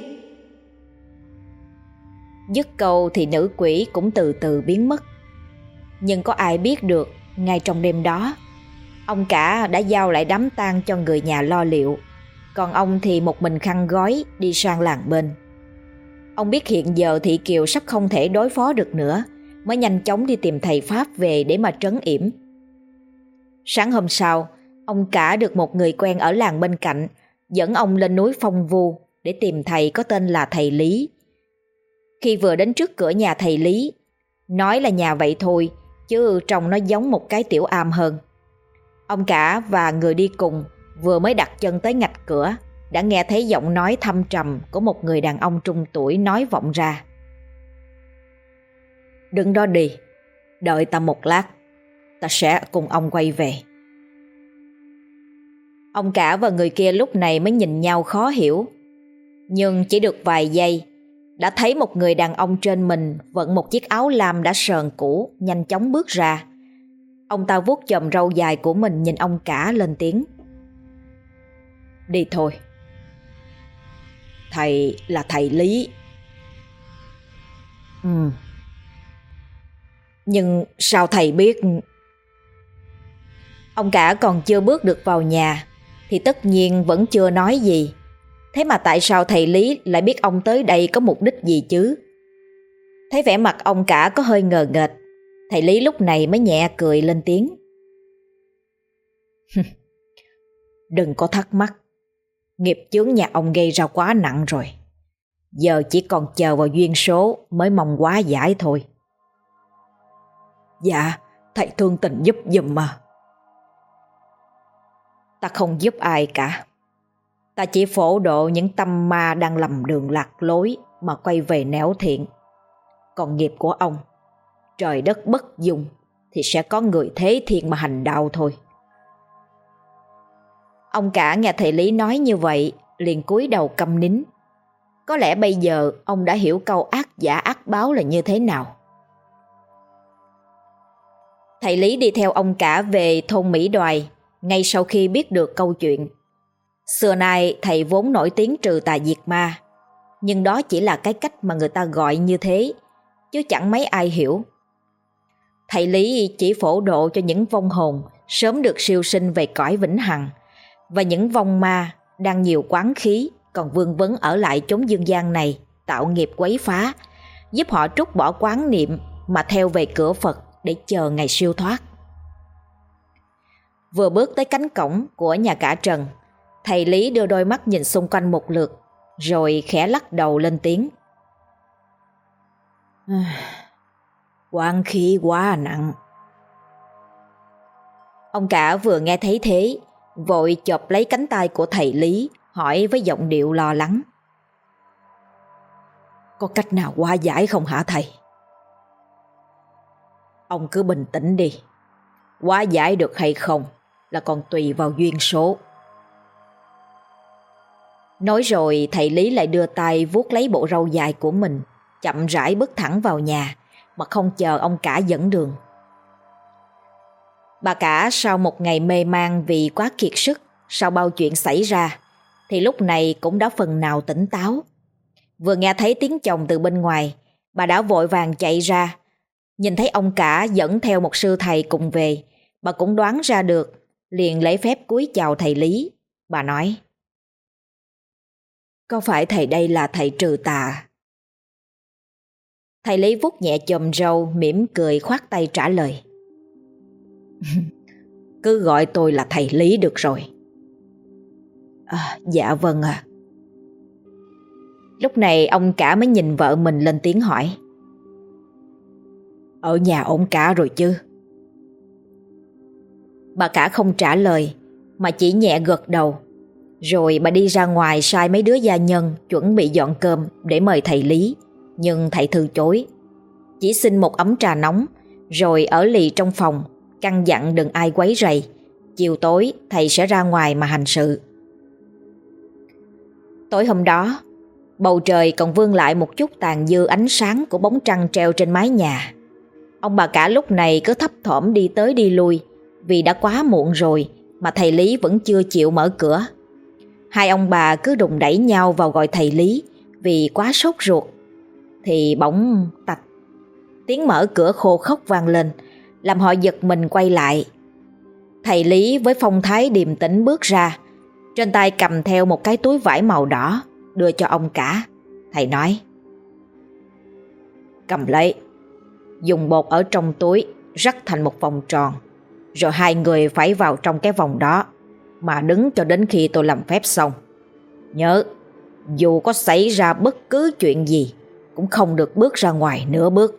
Dứt câu thì nữ quỷ cũng từ từ biến mất. Nhưng có ai biết được, ngay trong đêm đó, ông cả đã giao lại đám tang cho người nhà lo liệu, còn ông thì một mình khăn gói đi sang làng bên. Ông biết hiện giờ Thị Kiều sắp không thể đối phó được nữa, mới nhanh chóng đi tìm thầy Pháp về để mà trấn yểm. Sáng hôm sau, ông cả được một người quen ở làng bên cạnh dẫn ông lên núi Phong Vu để tìm thầy có tên là thầy Lý. Khi vừa đến trước cửa nhà thầy Lý, nói là nhà vậy thôi, chứ trông nó giống một cái tiểu am hơn. Ông cả và người đi cùng vừa mới đặt chân tới ngạch cửa, đã nghe thấy giọng nói thâm trầm của một người đàn ông trung tuổi nói vọng ra. Đứng đó đi, đợi ta một lát, ta sẽ cùng ông quay về. Ông cả và người kia lúc này mới nhìn nhau khó hiểu. Nhưng chỉ được vài giây, đã thấy một người đàn ông trên mình vận một chiếc áo lam đã sờn cũ nhanh chóng bước ra. Ông ta vuốt chòm râu dài của mình nhìn ông cả lên tiếng. Đi thôi. Thầy là thầy Lý. Nhưng sao thầy biết? Ông cả còn chưa bước được vào nhà thì tất nhiên vẫn chưa nói gì. Thế mà tại sao thầy Lý lại biết ông tới đây có mục đích gì chứ? Thấy vẻ mặt ông cả có hơi ngờ nghệch, thầy Lý lúc này mới nhẹ cười lên tiếng. Đừng có thắc mắc, nghiệp chướng nhà ông gây ra quá nặng rồi. Giờ chỉ còn chờ vào duyên số mới mong hóa giải thôi. Dạ, thầy thương tình giúp giùm mà. Ta không giúp ai cả. Ta chỉ phổ độ những tâm ma đang lầm đường lạc lối mà quay về nẻo thiện. Còn nghiệp của ông, trời đất bất dung thì sẽ có người thế thiên mà hành đạo thôi. Ông cả nghe thầy Lý nói như vậy liền cúi đầu câm nín. Có lẽ bây giờ ông đã hiểu câu ác giả ác báo là như thế nào. Thầy Lý đi theo ông cả về thôn Mỹ Đoài ngay sau khi biết được câu chuyện. Xưa nay thầy vốn nổi tiếng trừ tà diệt ma, nhưng đó chỉ là cái cách mà người ta gọi như thế, chứ chẳng mấy ai hiểu. Thầy Lý chỉ phổ độ cho những vong hồn sớm được siêu sinh về cõi vĩnh hằng, và những vong ma đang nhiều quán khí còn vương vấn ở lại chốn dương gian này tạo nghiệp quấy phá, giúp họ trút bỏ quán niệm mà theo về cửa Phật để chờ ngày siêu thoát. Vừa bước tới cánh cổng của nhà cả Trần, thầy Lý đưa đôi mắt nhìn xung quanh một lượt, rồi khẽ lắc đầu lên tiếng. Quán khí quá nặng. Ông cả vừa nghe thấy thế, vội chộp lấy cánh tay của thầy Lý, hỏi với giọng điệu lo lắng. Có cách nào hóa giải không hả thầy? Ông cứ bình tĩnh đi. Hóa giải được hay không là còn tùy vào duyên số. Nói rồi thầy Lý lại đưa tay vuốt lấy bộ râu dài của mình, chậm rãi bước thẳng vào nhà mà không chờ ông cả dẫn đường. Bà cả sau một ngày mê man vì quá kiệt sức sau bao chuyện xảy ra thì lúc này cũng đã phần nào tỉnh táo. Vừa nghe thấy tiếng chồng từ bên ngoài, bà đã vội vàng chạy ra. Nhìn thấy ông cả dẫn theo một sư thầy cùng về, Bà cũng đoán ra được, liền lễ phép cúi chào thầy Lý. Bà nói: Có phải thầy đây là thầy trừ tà? Thầy Lý vuốt nhẹ chòm râu, mỉm cười khoát tay trả lời: Cứ gọi tôi là thầy Lý được rồi. Dạ vâng ạ. Lúc này ông cả mới nhìn vợ mình lên tiếng hỏi: Ở nhà ổn cả rồi chứ? Bà cả không trả lời mà chỉ nhẹ gật đầu. Rồi bà đi ra ngoài sai mấy đứa gia nhân chuẩn bị dọn cơm để mời thầy Lý. Nhưng thầy từ chối, chỉ xin một ấm trà nóng, rồi ở lì trong phòng, căn dặn đừng ai quấy rầy. Chiều tối thầy sẽ ra ngoài mà hành sự. Tối hôm đó, bầu trời còn vương lại một chút tàn dư ánh sáng của bóng trăng treo trên mái nhà. Ông bà cả lúc này cứ thấp thỏm đi tới đi lui, vì đã quá muộn rồi mà thầy Lý vẫn chưa chịu mở cửa. Hai ông bà cứ đùng đẩy nhau vào gọi thầy Lý vì quá sốt ruột. Thì bỗng tạch, tiếng mở cửa khô khóc vang lên, làm họ giật mình quay lại. Thầy Lý với phong thái điềm tĩnh bước ra, trên tay cầm theo một cái túi vải màu đỏ, đưa cho ông cả. Thầy nói: Cầm lấy, dùng bột ở trong túi rắc thành một vòng tròn, rồi hai người phải vào trong cái vòng đó mà đứng cho đến khi tôi làm phép xong. Nhớ, dù có xảy ra bất cứ chuyện gì cũng không được bước ra ngoài nửa bước.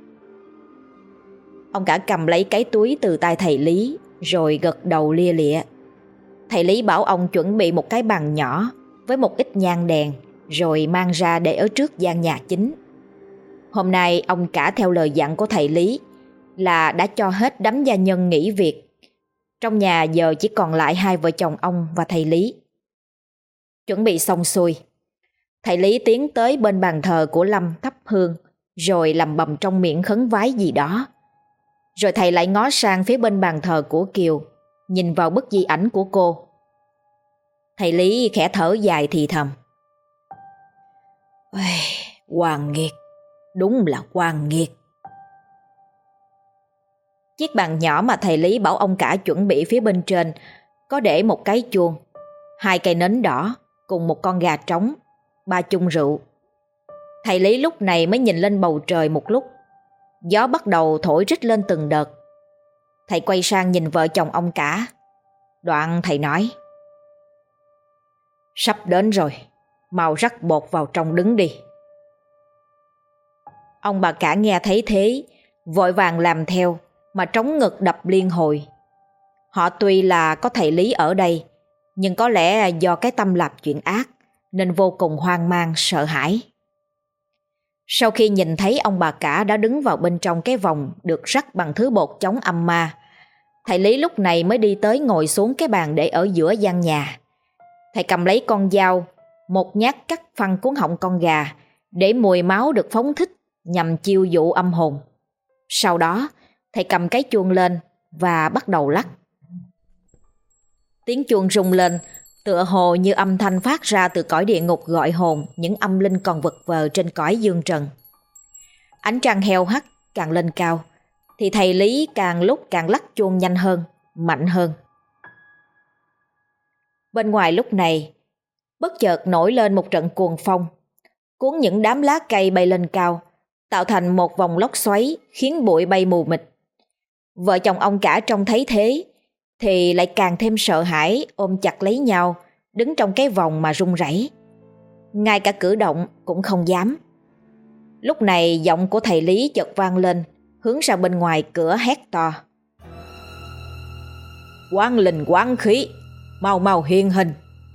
Ông cả cầm lấy cái túi từ tay thầy Lý, rồi gật đầu lia lịa. Thầy Lý bảo ông chuẩn bị một cái bàn nhỏ với một ít nhang đèn, rồi mang ra để ở trước gian nhà chính. Hôm nay ông cả theo lời dặn của thầy Lý là đã cho hết đám gia nhân nghỉ việc. Trong nhà giờ chỉ còn lại hai vợ chồng ông và thầy Lý. Chuẩn bị xong xuôi, thầy Lý tiến tới bên bàn thờ của Lâm thắp hương, rồi lẩm bẩm trong miệng khấn vái gì đó. Rồi thầy lại ngó sang phía bên bàn thờ của Kiều, nhìn vào bức di ảnh của cô. Thầy Lý khẽ thở dài thì thầm: Oan nghiệt, đúng là oan nghiệt. Chiếc bàn nhỏ mà thầy Lý bảo ông cả chuẩn bị phía bên trên có để một cái chuông, hai cây nến đỏ cùng một con gà trống, 3 chung rượu. Thầy Lý lúc này mới nhìn lên bầu trời một lúc. Gió bắt đầu thổi rít lên từng đợt. Thầy quay sang nhìn vợ chồng ông cả. Đoạn thầy nói: Sắp đến rồi, mau rắc bột vào trong đứng đi. Ông bà cả nghe thấy thế, vội vàng làm theo mà trống ngực đập liên hồi. Họ tuy là có thầy Lý ở đây, nhưng có lẽ do cái tâm làm chuyện ác nên vô cùng hoang mang, sợ hãi. Sau khi nhìn thấy ông bà cả đã đứng vào bên trong cái vòng được rắc bằng thứ bột chống âm ma, thầy Lý lúc này mới đi tới ngồi xuống cái bàn để ở giữa gian nhà. Thầy cầm lấy con dao, một nhát cắt phăng cuốn họng con gà để mùi máu được phóng thích nhằm chiêu dụ âm hồn. Sau đó, thầy cầm cái chuông lên và bắt đầu lắc. Tiếng chuông rung lên, tựa hồ như âm thanh phát ra từ cõi địa ngục gọi hồn những âm linh còn vật vờ trên cõi dương trần. Ánh trăng heo hắt càng lên cao, thì thầy Lý càng lúc càng lắc chuông nhanh hơn, mạnh hơn. Bên ngoài lúc này, bất chợt nổi lên một trận cuồng phong, cuốn những đám lá cây bay lên cao, tạo thành một vòng lốc xoáy khiến bụi bay mù mịt. Vợ chồng ông cả trông thấy thế thì lại càng thêm sợ hãi, ôm chặt lấy nhau, đứng trong cái vòng mà run rẩy. Ngay cả cử động cũng không dám. Lúc này giọng của thầy Lý chợt vang lên, hướng ra bên ngoài cửa hét to: Quán linh quán khí, mau mau hiện hình.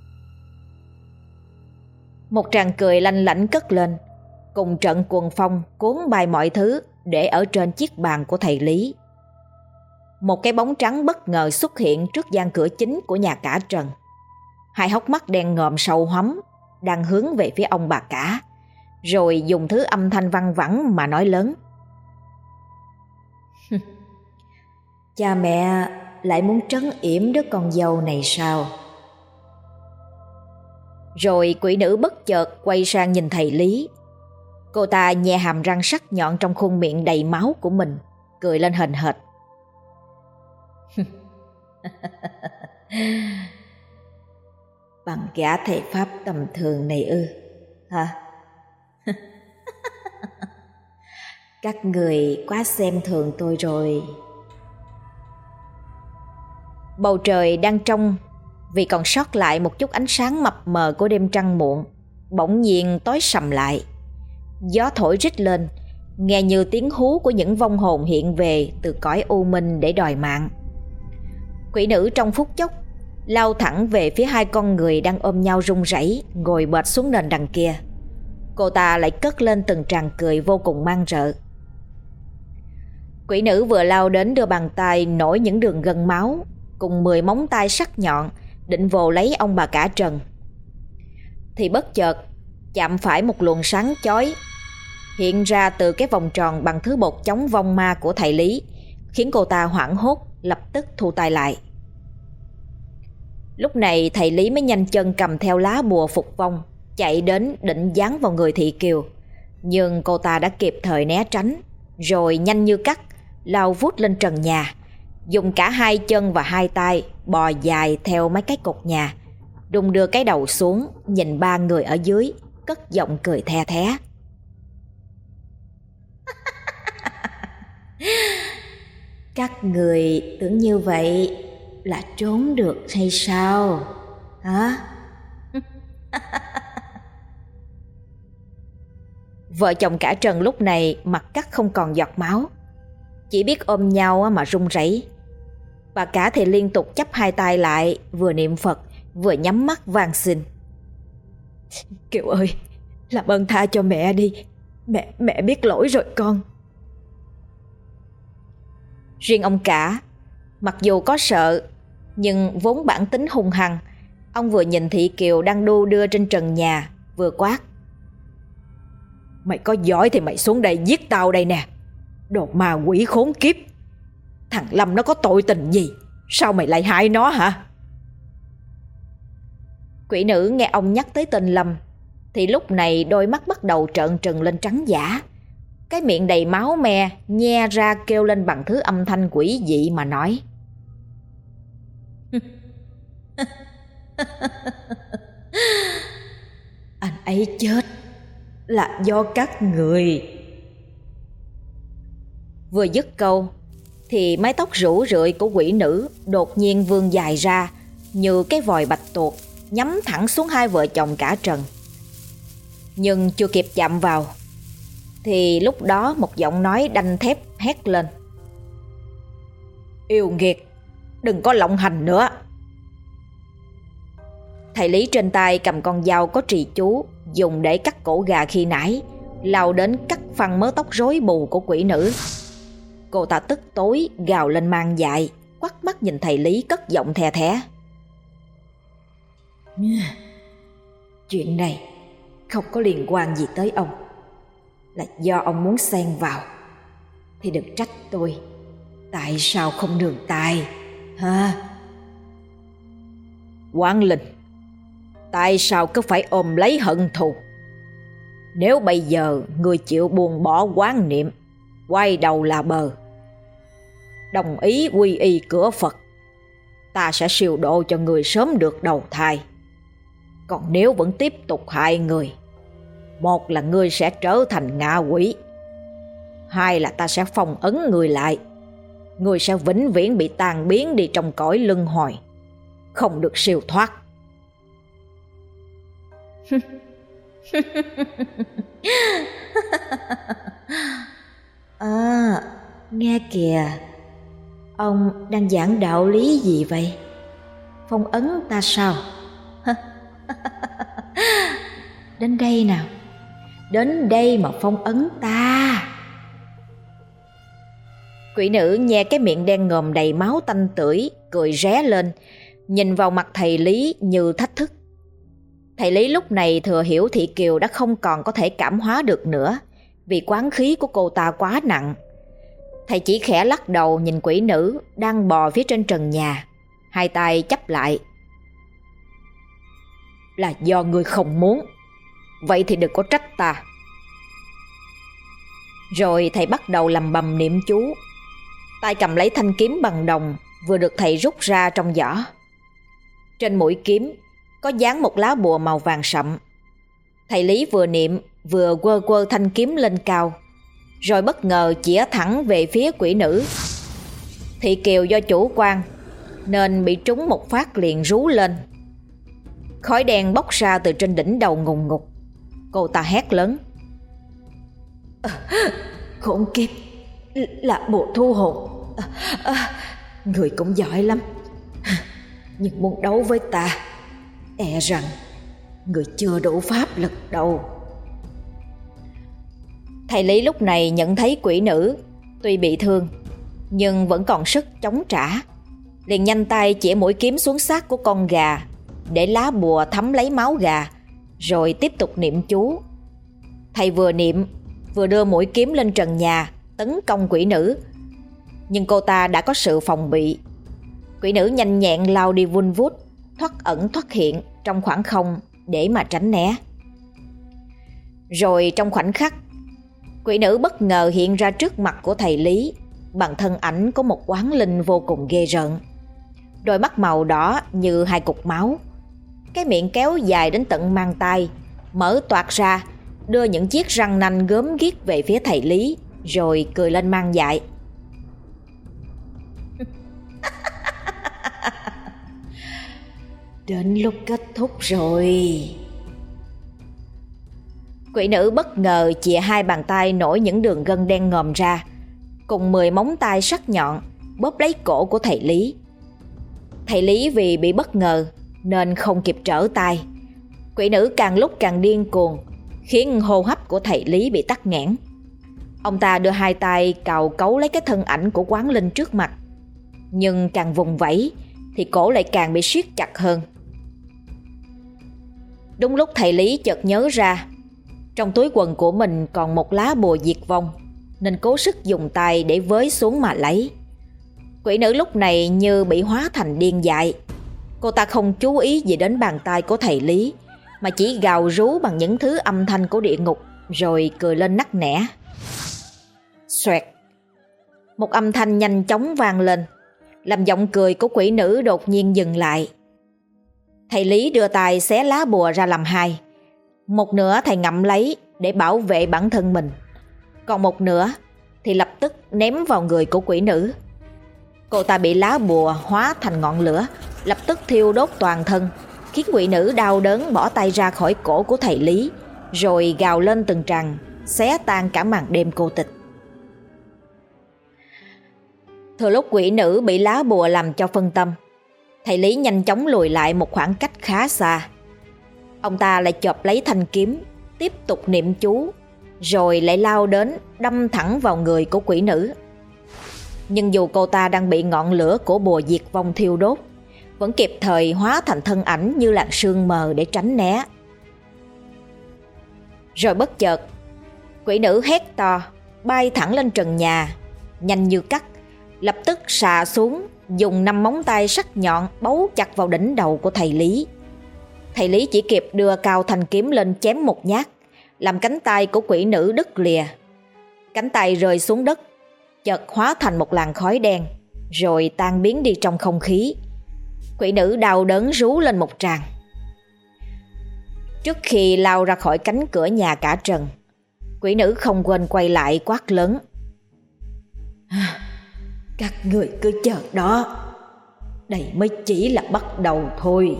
Một tràng cười lanh lảnh cất lên, cùng trận cuồng phong cuốn bay mọi thứ để ở trên chiếc bàn của thầy Lý. Một cái bóng trắng bất ngờ xuất hiện trước gian cửa chính của nhà cả Trần. Hai hốc mắt đen ngòm sâu hoắm đang hướng về phía ông bà cả, rồi dùng thứ âm thanh văng vẳng mà nói lớn: Cha mẹ lại muốn trấn yểm đứa con dâu này sao? Rồi quỷ nữ bất chợt quay sang nhìn thầy Lý. Cô ta nhe hàm răng sắc nhọn trong khuôn miệng đầy máu của mình, cười lên hờn hệt: Bằng gã thầy Pháp tầm thường này ư? Hả? Các người quá xem thường tôi rồi. Bầu trời đang trong vì còn sót lại một chút ánh sáng mập mờ của đêm trăng muộn, bỗng nhiên tối sầm lại. Gió thổi rít lên, nghe như tiếng hú của những vong hồn hiện về từ cõi u minh để đòi mạng. Quỷ nữ trong phút chốc lao thẳng về phía hai con người đang ôm nhau run rẩy ngồi bệt xuống nền đằng kia. Cô ta lại cất lên từng tràng cười vô cùng man rợ. Quỷ nữ vừa lao đến đưa bàn tay nổi những đường gân máu cùng 10 móng tay sắc nhọn định vồ lấy ông bà cả Trần, thì bất chợt chạm phải một luồng sáng chói hiện ra từ cái vòng tròn bằng thứ bột chống vong ma của thầy Lý, khiến cô ta hoảng hốt lập tức thu tay lại. Lúc này thầy Lý mới nhanh chân cầm theo lá bùa phục vong chạy đến định giáng vào người Thị Kiều, nhưng cô ta đã kịp thời né tránh, rồi nhanh như cắt lao vút lên trần nhà, dùng cả hai chân và hai tay bò dài theo mấy cái cột nhà, đung đưa cái đầu xuống nhìn ba người ở dưới, cất giọng cười the thé. Các người tưởng như vậy là trốn được hay sao? Hả? Vợ chồng cả Trần lúc này mặt cắt không còn giọt máu, chỉ biết ôm nhau mà run rẩy. Bà cả thì liên tục chắp hai tay lại, vừa niệm Phật vừa nhắm mắt van xin. Kiều ơi, làm ơn tha cho mẹ đi. Mẹ biết lỗi rồi con. Riêng ông cả, mặc dù có sợ nhưng vốn bản tính hung hăng, ông vừa nhìn Thị Kiều đang đu đưa trên trần nhà vừa quát. Mày có giỏi thì mày xuống đây giết tao đây nè, đồ ma quỷ khốn kiếp. Thằng Lâm nó có tội tình gì, sao mày lại hại nó hả? Quỷ nữ nghe ông nhắc tới tên Lâm thì lúc này đôi mắt bắt đầu trợn trừng lên trắng dã, cái miệng đầy máu me nhe ra kêu lên bằng thứ âm thanh quỷ dị mà nói. Anh ấy chết là do các người. Vừa dứt câu thì mái tóc rủ rượi của quỷ nữ đột nhiên vươn dài ra như cái vòi bạch tuộc, nhắm thẳng xuống hai vợ chồng cả Trần. Nhưng chưa kịp chạm vào thì lúc đó một giọng nói đanh thép hét lên. Yêu nghiệt, đừng có lộng hành nữa. Thầy Lý trên tay cầm con dao có trì chú dùng để cắt cổ gà khi nãy, lao đến cắt phăng mớ tóc rối bù của quỷ nữ. Cô ta tức tối gào lên mang dại, quắt mắt nhìn thầy Lý cất giọng the thé. Chuyện này không có liên quan gì tới ông, là do ông muốn xen vào, thì đừng trách tôi. Tại sao không nương tay hả? Quán Linh, tại sao cứ phải ôm lấy hận thù? Nếu bây giờ người chịu buông bỏ quán niệm, quay đầu là bờ, đồng ý quy y cửa Phật, ta sẽ siêu độ cho người sớm được đầu thai. Còn nếu vẫn tiếp tục hại người, một là ngươi sẽ trở thành ngạ quỷ, hai là ta sẽ phong ấn người lại. Ngươi sẽ vĩnh viễn bị tan biến đi trong cõi luân hồi, không được siêu thoát. À, nghe kìa, ông đang giảng đạo lý gì vậy? Phong ấn ta sao? Đến đây nào, đến đây mà phong ấn ta. Quỷ nữ nghe cái miệng đen ngòm đầy máu tanh tưởi, cười ré lên, nhìn vào mặt thầy Lý như thách thức. Thầy Lý lúc này thừa hiểu Thị Kiều đã không còn có thể cảm hóa được nữa, vì quán khí của cô ta quá nặng. Thầy chỉ khẽ lắc đầu nhìn quỷ nữ đang bò phía trên trần nhà, hai tay chắp lại. Là do ngươi không muốn, vậy thì đừng có trách ta. Rồi thầy bắt đầu lầm bầm niệm chú, tay cầm lấy thanh kiếm bằng đồng vừa được thầy rút ra trong vỏ. Trên mũi kiếm có dán một lá bùa màu vàng sậm. Thầy Lý vừa niệm vừa quơ quơ thanh kiếm lên cao, rồi bất ngờ chĩa thẳng về phía quỷ nữ. Thị Kiều do chủ quan nên bị trúng một phát liền rú lên. Khói đen bốc ra từ trên đỉnh đầu ngùn ngụt. Cô ta hét lớn: Khốn kiếp, là bộ thu hồn. Người cũng giỏi lắm, nhưng muốn đấu với ta, e rằng người chưa đủ pháp lực đâu. Thầy Lý lúc này nhận thấy quỷ nữ tuy bị thương nhưng vẫn còn sức chống trả, liền nhanh tay chĩa mũi kiếm xuống xác của con gà để lá bùa thấm lấy máu gà, rồi tiếp tục niệm chú. Thầy vừa niệm vừa đưa mũi kiếm lên trần nhà tấn công quỷ nữ, nhưng cô ta đã có sự phòng bị. Quỷ nữ nhanh nhẹn lao đi vun vút, thoát ẩn thoát hiện trong khoảng không để mà tránh né. Rồi trong khoảnh khắc, quỷ nữ bất ngờ hiện ra trước mặt của thầy Lý bằng thân ảnh của một oán linh vô cùng ghê rợn. Đôi mắt màu đỏ như hai cục máu, cái miệng kéo dài đến tận mang tay, mở toạc ra, đưa những chiếc răng nanh gớm ghiếc về phía thầy Lý, rồi cười lên mang dại. Đến lúc kết thúc rồi. Quỷ nữ bất ngờ chìa hai bàn tay nổi những đường gân đen ngòm ra, cùng 10 móng tay sắc nhọn bóp lấy cổ của thầy Lý. Thầy Lý vì bị bất ngờ nên không kịp trở tay. Quỷ nữ càng lúc càng điên cuồng, khiến hô hấp của thầy Lý bị tắc nghẽn. Ông ta đưa hai tay cào cấu lấy cái thân ảnh của quán linh trước mặt, nhưng càng vùng vẫy thì cổ lại càng bị siết chặt hơn. Đúng lúc thầy Lý chợt nhớ ra trong túi quần của mình còn một lá bùa diệt vong, nên cố sức dùng tay để với xuống mà lấy. Quỷ nữ lúc này như bị hóa thành điên dại. Cô ta không chú ý gì đến bàn tay của thầy Lý, mà chỉ gào rú bằng những thứ âm thanh của địa ngục, rồi cười lên nắc nẻ. Xoẹt, một âm thanh nhanh chóng vang lên, làm giọng cười của quỷ nữ đột nhiên dừng lại. Thầy Lý đưa tay xé lá bùa ra làm hai. Một nửa thầy ngậm lấy để bảo vệ bản thân mình, còn một nửa thì lập tức ném vào người của quỷ nữ. Cô ta bị lá bùa hóa thành ngọn lửa, lập tức thiêu đốt toàn thân, khiến quỷ nữ đau đớn bỏ tay ra khỏi cổ của thầy Lý, rồi gào lên từng tràng, xé tan cả màn đêm cô tịch. Thừa lúc quỷ nữ bị lá bùa làm cho phân tâm, thầy Lý nhanh chóng lùi lại một khoảng cách khá xa. Ông ta lại chộp lấy thanh kiếm, tiếp tục niệm chú, rồi lại lao đến đâm thẳng vào người của quỷ nữ. Nhưng dù cô ta đang bị ngọn lửa của bùa diệt vong thiêu đốt, vẫn kịp thời hóa thành thân ảnh như làn sương mờ để tránh né. Rồi bất chợt, quỷ nữ hét to, bay thẳng lên trần nhà, nhanh như cắt, lập tức xà xuống, dùng 5 móng tay sắc nhọn bấu chặt vào đỉnh đầu của thầy Lý. Thầy Lý chỉ kịp đưa cao thanh kiếm lên chém một nhát, làm cánh tay của quỷ nữ đứt lìa. Cánh tay rơi xuống đất, chợt hóa thành một làn khói đen, rồi tan biến đi trong không khí. Quỷ nữ đau đớn rú lên một tràng. Trước khi lao ra khỏi cánh cửa nhà cả trần, quỷ nữ không quên quay lại quát lớn: Các người cứ chờ đó, đây mới chỉ là bắt đầu thôi.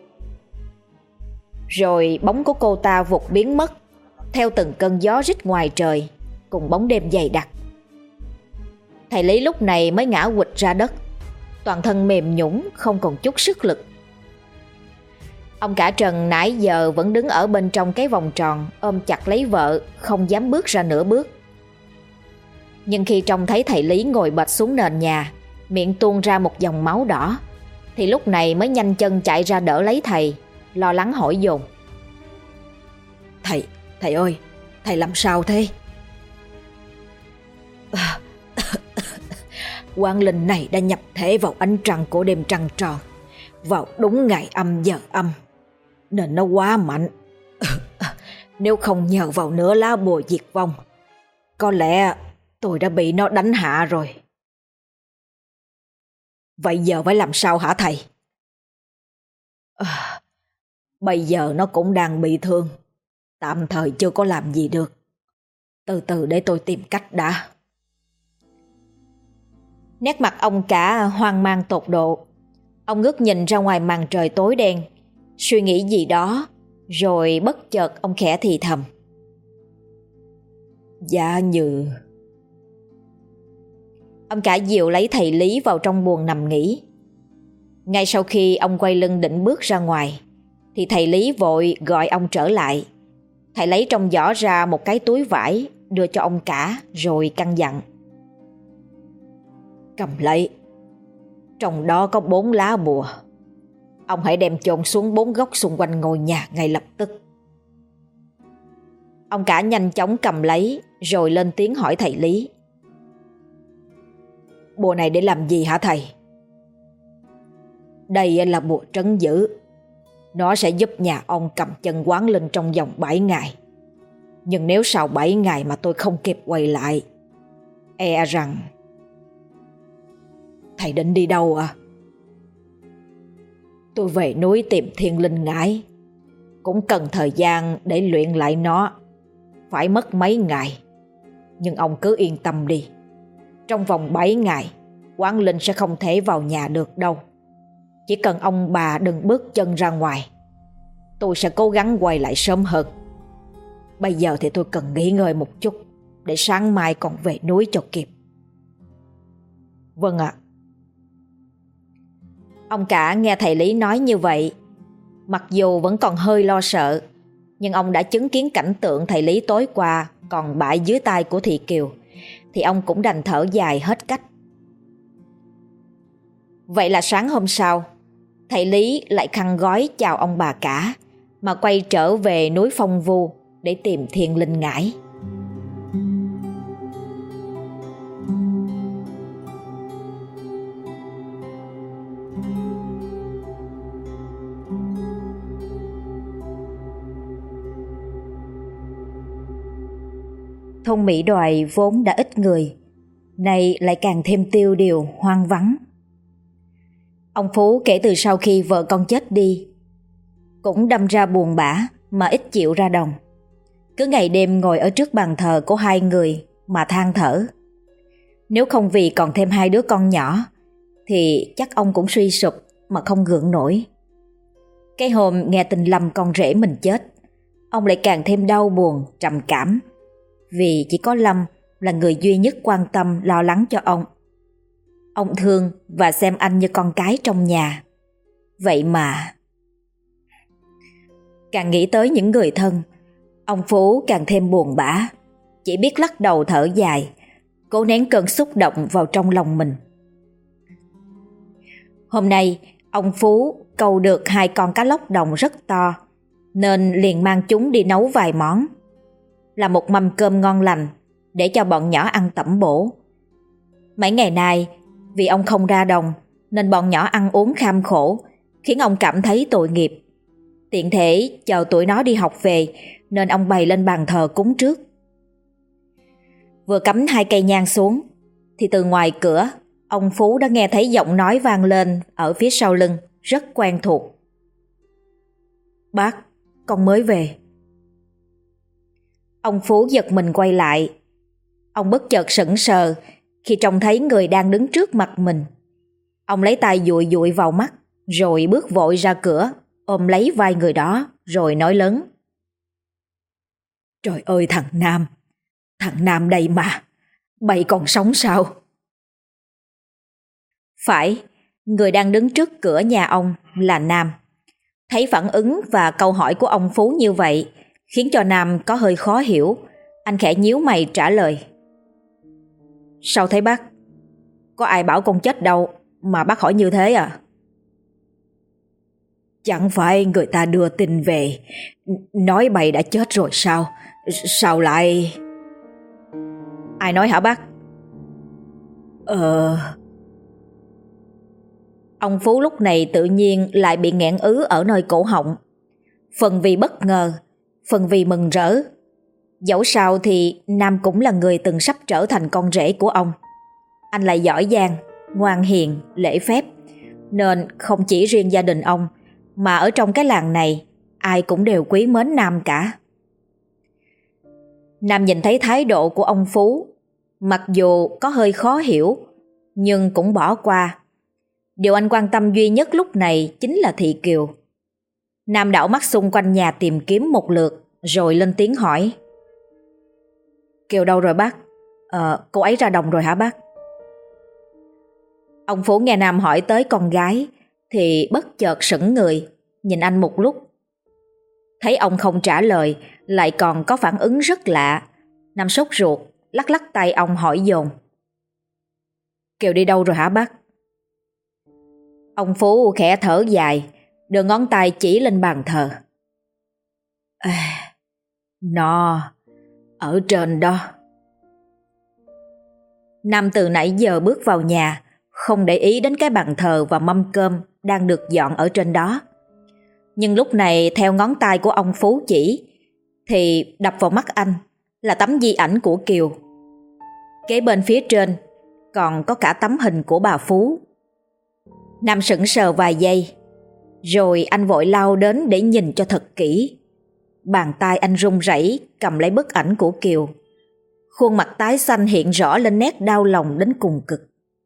Rồi bóng của cô ta vụt biến mất theo từng cơn gió rít ngoài trời, cùng bóng đêm dày đặc. Thầy Lý lúc này mới ngã quỵt ra đất, toàn thân mềm nhũn, không còn chút sức lực. Ông cả Trần nãy giờ vẫn đứng ở bên trong cái vòng tròn, ôm chặt lấy vợ, không dám bước ra nửa bước. Nhưng khi trông thấy thầy Lý ngồi bệt xuống nền nhà, miệng tuôn ra một dòng máu đỏ, thì lúc này mới nhanh chân chạy ra đỡ lấy thầy, lo lắng hỏi dồn: Thầy ơi, thầy làm sao thế? Quang linh này đã nhập thể vào ánh trăng của đêm trăng tròn, vào đúng ngày âm giờ âm, nên nó quá mạnh. Nếu không nhờ vào nửa lá bùa diệt vong, có lẽ tôi đã bị nó đánh hạ rồi. Vậy giờ phải làm sao hả thầy? Bây giờ nó cũng đang bị thương, tạm thời chưa có làm gì được. Từ từ để tôi tìm cách đã. Nét mặt ông cả hoang mang tột độ. Ông ngước nhìn ra ngoài màn trời tối đen, suy nghĩ gì đó, rồi bất chợt ông khẽ thì thầm. Dạ Như. Ông cả dìu lấy thầy Lý vào trong buồng nằm nghỉ. Ngay sau khi ông quay lưng định bước ra ngoài, thì thầy Lý vội gọi ông trở lại. Thầy lấy trong giỏ ra một cái túi vải đưa cho ông cả, rồi căn dặn. Cầm lấy. Trong đó có 4 lá bùa. Ông hãy đem chôn xuống 4 góc xung quanh ngôi nhà ngay lập tức. Ông cả nhanh chóng cầm lấy, rồi lên tiếng hỏi thầy Lý. Bùa này để làm gì hả thầy? Đây là bùa trấn giữ. Nó sẽ giúp nhà ông cầm chân quán linh trong vòng 7 ngày. Nhưng nếu sau 7 ngày mà tôi không kịp quay lại, e rằng... Thầy định đi đâu à? Tôi về núi tìm thiên linh ngải. Cũng cần thời gian để luyện lại nó. Phải mất mấy ngày. Nhưng ông cứ yên tâm đi. Trong vòng 7 ngày, quán linh sẽ không thể vào nhà được đâu. Chỉ cần ông bà đừng bước chân ra ngoài, tôi sẽ cố gắng quay lại sớm hơn. Bây giờ thì tôi cần nghỉ ngơi một chút, để sáng mai còn về núi cho kịp. Vâng ạ. Ông cả nghe thầy Lý nói như vậy, mặc dù vẫn còn hơi lo sợ, nhưng ông đã chứng kiến cảnh tượng thầy Lý tối qua còn bại dưới tay của Thị Kiều, thì ông cũng đành thở dài hết cách. Vậy là sáng hôm sau, thầy Lý lại khăn gói chào ông bà cả, mà quay trở về núi Phong Vu để tìm thiên linh ngải. Thôn Mỹ Đoài vốn đã ít người, nay lại càng thêm tiêu điều, hoang vắng. Ông Phú kể từ sau khi vợ con chết đi, cũng đâm ra buồn bã mà ít chịu ra đồng. Cứ ngày đêm ngồi ở trước bàn thờ của hai người mà than thở. Nếu không vì còn thêm 2 đứa con nhỏ, thì chắc ông cũng suy sụp mà không gượng nổi. Cái hôm nghe tin Lâm con rể mình chết, ông lại càng thêm đau buồn, trầm cảm. Vì chỉ có Lâm là người duy nhất quan tâm lo lắng cho ông. Ông thương và xem anh như con cái trong nhà. Vậy mà càng nghĩ tới những người thân, ông Phú càng thêm buồn bã, chỉ biết lắc đầu thở dài, cố nén cơn xúc động vào trong lòng mình. Hôm nay ông Phú câu được 2 con cá lóc đồng rất to, nên liền mang chúng đi nấu vài món, là một mâm cơm ngon lành để cho bọn nhỏ ăn tẩm bổ. Mấy ngày nay vì ông không ra đồng nên bọn nhỏ ăn uống kham khổ, khiến ông cảm thấy tội nghiệp. Tiện thể chờ tụi nó đi học về nên ông bày lên bàn thờ cúng trước. Vừa cắm 2 cây nhang xuống thì từ ngoài cửa, ông Phú đã nghe thấy giọng nói vang lên ở phía sau lưng, rất quen thuộc. Bác, con mới về. Ông Phú giật mình quay lại. Ông bất chợt sững sờ khi trông thấy người đang đứng trước mặt mình. Ông lấy tay dụi dụi vào mắt, rồi bước vội ra cửa, ôm lấy vai người đó, rồi nói lớn. Trời ơi thằng Nam đây mà, bậy còn sống sao? Phải, người đang đứng trước cửa nhà ông là Nam. Thấy phản ứng và câu hỏi của ông Phú như vậy, khiến cho Nam có hơi khó hiểu. Anh khẽ nhíu mày trả lời. Sao thế bác? Có ai bảo con chết đâu mà bác hỏi như thế à? Chẳng phải người ta đưa tin về nói bậy đã chết rồi sao? Sao lại... Ai nói hả bác? Ông Phú lúc này tự nhiên lại bị nghẹn ứ ở nơi cổ họng. Phần vì bất ngờ, phần vì mừng rỡ. Dẫu sao thì Nam cũng là người từng sắp trở thành con rể của ông. Anh lại giỏi giang, ngoan hiền, lễ phép, nên không chỉ riêng gia đình ông mà ở trong cái làng này ai cũng đều quý mến Nam cả. Nam nhìn thấy thái độ của ông Phú, mặc dù có hơi khó hiểu nhưng cũng bỏ qua. Điều anh quan tâm duy nhất lúc này chính là Thị Kiều. Nam đảo mắt xung quanh nhà tìm kiếm một lượt rồi lên tiếng hỏi: "Kiều đâu rồi bác? Cô ấy ra đồng rồi hả bác?" Ông Phú nghe Nam hỏi tới con gái thì bất chợt sững người, nhìn anh một lúc. Thấy ông không trả lời, lại còn có phản ứng rất lạ, Nam sốt ruột, lắc lắc tay ông hỏi dồn: "Kiều đi đâu rồi hả bác?" Ông Phú khẽ thở dài, đưa ngón tay chỉ lên bàn thờ. Nó ở trên đó." Nam từ nãy giờ bước vào nhà, không để ý đến cái bàn thờ và mâm cơm đang được dọn ở trên đó. Nhưng lúc này theo ngón tay của ông Phú chỉ thì đập vào mắt anh là tấm di ảnh của Kiều. Kế bên phía trên còn có cả tấm hình của bà Phú. Nam sững sờ vài giây, rồi anh vội lao đến để nhìn cho thật kỹ. Bàn tay anh run rẩy cầm lấy bức ảnh của Kiều. Khuôn mặt tái xanh hiện rõ lên nét đau lòng đến cùng cực.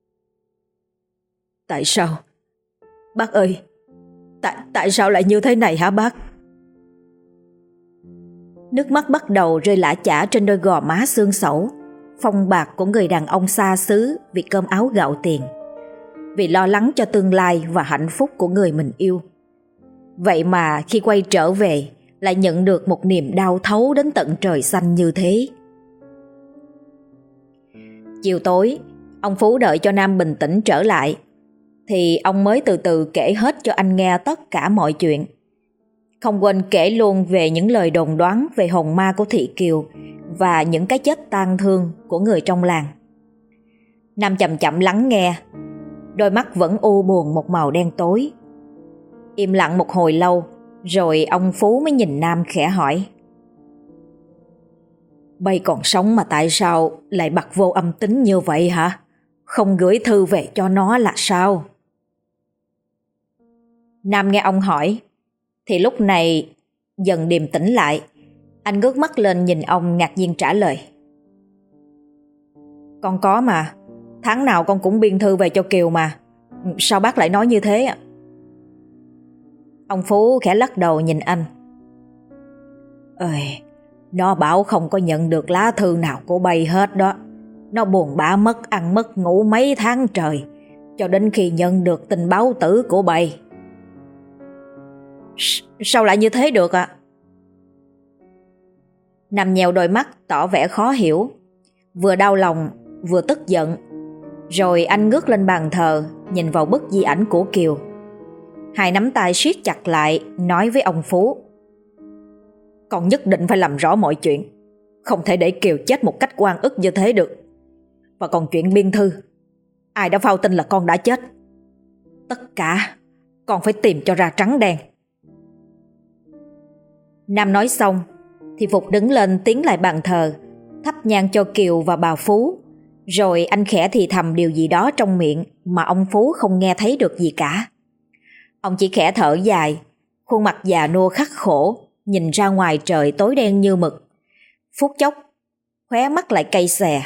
"Tại sao? Bác ơi, tại sao lại như thế này hả bác?" Nước mắt bắt đầu rơi lã chã trên đôi gò má xương xẩu, phong bạc của người đàn ông xa xứ vì cơm áo gạo tiền, vì lo lắng cho tương lai và hạnh phúc của người mình yêu. Vậy mà khi quay trở về lại nhận được một niềm đau thấu đến tận trời xanh như thế. Chiều tối, ông Phú đợi cho Nam bình tĩnh trở lại thì ông mới từ từ kể hết cho anh nghe tất cả mọi chuyện. Không quên kể luôn về những lời đồn đoán về hồn ma của Thị Kiều và những cái chết tang thương của người trong làng. Nam chậm chậm lắng nghe, đôi mắt vẫn u buồn một màu đen tối. Im lặng một hồi lâu, rồi ông Phú mới nhìn Nam khẽ hỏi: "Bây còn sống mà tại sao lại bặt vô âm tính như vậy hả? Không gửi thư về cho nó là sao?" Nam nghe ông hỏi thì lúc này dần điềm tĩnh lại. Anh ngước mắt lên nhìn ông ngạc nhiên trả lời: "Con có mà, tháng nào con cũng biên thư về cho Kiều mà. Sao bác lại nói như thế ạ?" Ông Phú khẽ lắc đầu nhìn anh. Nó bảo không có nhận được lá thư nào của bay hết đó. Nó buồn bã mất ăn mất ngủ mấy tháng trời, cho đến khi nhận được tin báo tử của bay." "Sao lại như thế được ạ?" Nam nheo đôi mắt tỏ vẻ khó hiểu, vừa đau lòng vừa tức giận. Rồi anh ngước lên bàn thờ, nhìn vào bức di ảnh của Kiều. Hai nắm tay siết chặt lại, nói với ông Phú: "Con nhất định phải làm rõ mọi chuyện, không thể để Kiều chết một cách oan ức như thế được. Và còn chuyện biên thư, ai đã phao tin là con đã chết? Tất cả con phải tìm cho ra trắng đen." Nam nói xong thì Phục đứng lên tiến lại bàn thờ, thắp nhang cho Kiều và bà Phú. Rồi anh khẽ thì thầm điều gì đó trong miệng mà ông Phú không nghe thấy được gì cả. Ông chỉ khẽ thở dài, khuôn mặt già nua khắc khổ, nhìn ra ngoài trời tối đen như mực. Phút chốc, khóe mắt lại cay xè.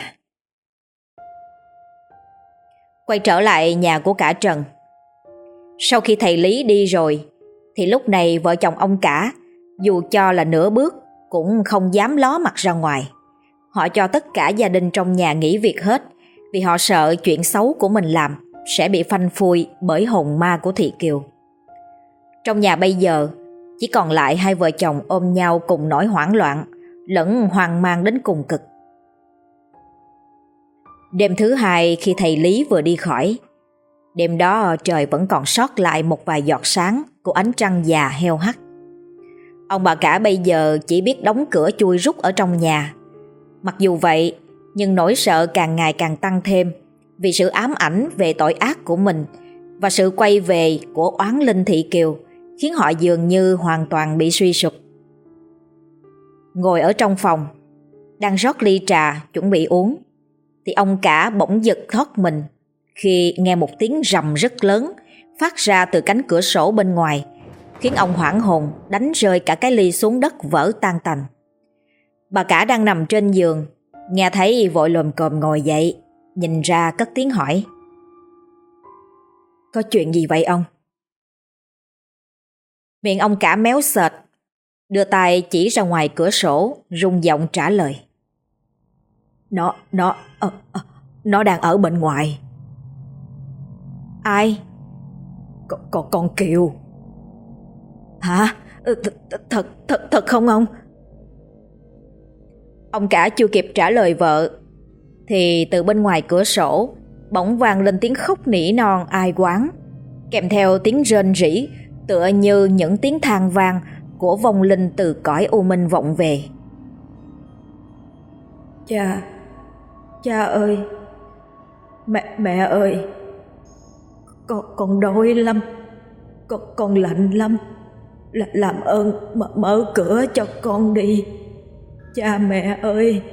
Quay trở lại nhà của cả Trần. Sau khi thầy Lý đi rồi, thì lúc này vợ chồng ông cả, dù cho là nửa bước, cũng không dám ló mặt ra ngoài. Họ cho tất cả gia đình trong nhà nghỉ việc hết, vì họ sợ chuyện xấu của mình làm sẽ bị phanh phui bởi hồn ma của Thị Kiều. Trong nhà bây giờ chỉ còn lại hai vợ chồng ôm nhau cùng nỗi hoảng loạn lẫn hoang mang đến cùng cực. Đêm thứ hai khi thầy Lý vừa đi khỏi, đêm đó trời vẫn còn sót lại một vài giọt sáng của ánh trăng già heo hắt. Ông bà cả bây giờ chỉ biết đóng cửa chui rút ở trong nhà. Mặc dù vậy, nhưng nỗi sợ càng ngày càng tăng thêm vì sự ám ảnh về tội ác của mình và sự quay về của oán linh Thị Kiều khiến họ dường như hoàn toàn bị suy sụp. Ngồi ở trong phòng, đang rót ly trà chuẩn bị uống, thì ông cả bỗng giật thoát mình khi nghe một tiếng rầm rất lớn phát ra từ cánh cửa sổ bên ngoài, khiến ông hoảng hồn đánh rơi cả cái ly xuống đất vỡ tan tành. Bà cả đang nằm trên giường, nghe thấy vội lồm cồm ngồi dậy, nhìn ra cất tiếng hỏi: Có chuyện gì vậy ông? Miệng ông cả méo sệt, đưa tay chỉ ra ngoài cửa sổ, rung giọng trả lời: Nó đang ở bên ngoài. Ai? Con Kiều. Hả? Thật không ông? Ông cả chưa kịp trả lời vợ thì từ bên ngoài cửa sổ bỗng vang lên tiếng khóc nỉ non ai oán, kèm theo tiếng rên rỉ tựa như những tiếng than vang của vong linh từ cõi u minh vọng về. Cha ơi, mẹ ơi, con đói lắm, con lạnh lắm, làm ơn mở cửa cho con đi, cha mẹ ơi.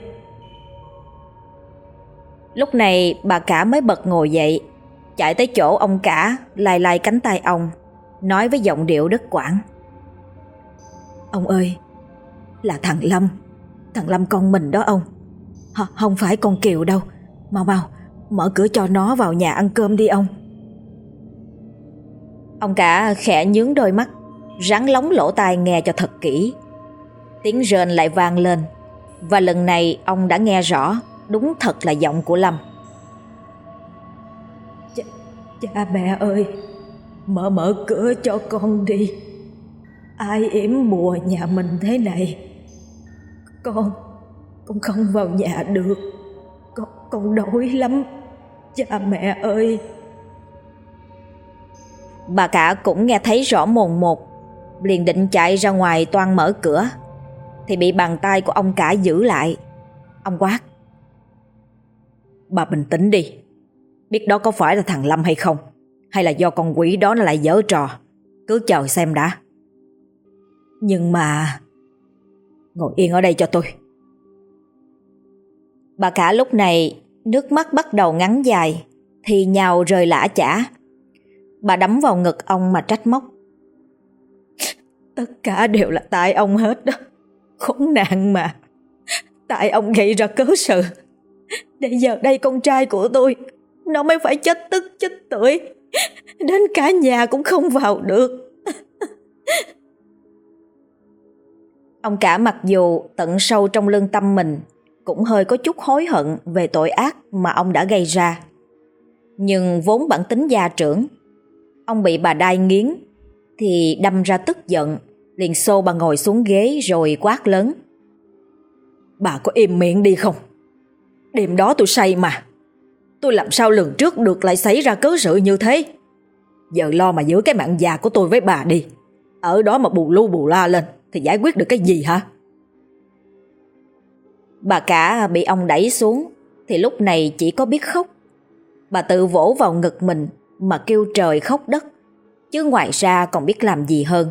Lúc này bà cả mới bật ngồi dậy, chạy tới chỗ ông cả, lay lay cánh tay ông, nói với giọng điệu đứt quãng: Ông ơi, là thằng Lâm con mình đó ông. Không phải con Kiều đâu. Mau mở cửa cho nó vào nhà ăn cơm đi ông. Ông cả khẽ nhướng đôi mắt, rắn lóng lỗ tai nghe cho thật kỹ. Tiếng rên lại vang lên, và lần này ông đã nghe rõ, đúng thật là giọng của Lâm. Cha mẹ ơi, mở cửa cho con đi. Ai yểm bùa nhà mình thế này? Con không vào nhà được. Con đói lắm, cha mẹ ơi. Bà cả cũng nghe thấy rõ mồn một, liền định chạy ra ngoài toan mở cửa thì bị bàn tay của ông cả giữ lại. Ông quát: Bà bình tĩnh đi. Biết đó có phải là thằng Lâm hay không, hay là do con quỷ đó nó lại giở trò? Cứ chờ xem đã. Nhưng mà ngồi yên ở đây cho tôi. Bà cả lúc này nước mắt bắt đầu ngắn dài, thì nhào rơi lã chã. Bà đấm vào ngực ông mà trách móc: Tất cả đều là tại ông hết đó. Khốn nạn mà. Tại ông gây ra cớ sự, để giờ đây con trai của tôi nó mới phải chết tức chết tưởi, đến cả nhà cũng không vào được. Ông cả mặc dù tận sâu trong lương tâm mình cũng hơi có chút hối hận về tội ác mà ông đã gây ra, nhưng vốn bản tính gia trưởng, ông bị bà đai nghiến thì đâm ra tức giận, liền xô bà ngồi xuống ghế rồi quát lớn: Bà có im miệng đi không? Đêm đó tôi say mà. Tôi làm sao lường trước được lại xảy ra cớ sự như thế? Giờ lo mà giữ cái mạng già của tôi với bà đi. Ở đó mà bù lu bù la lên thì giải quyết được cái gì hả? Bà cả bị ông đẩy xuống thì lúc này chỉ có biết khóc. Bà tự vỗ vào ngực mình mà kêu trời khóc đất, chứ ngoài ra còn biết làm gì hơn.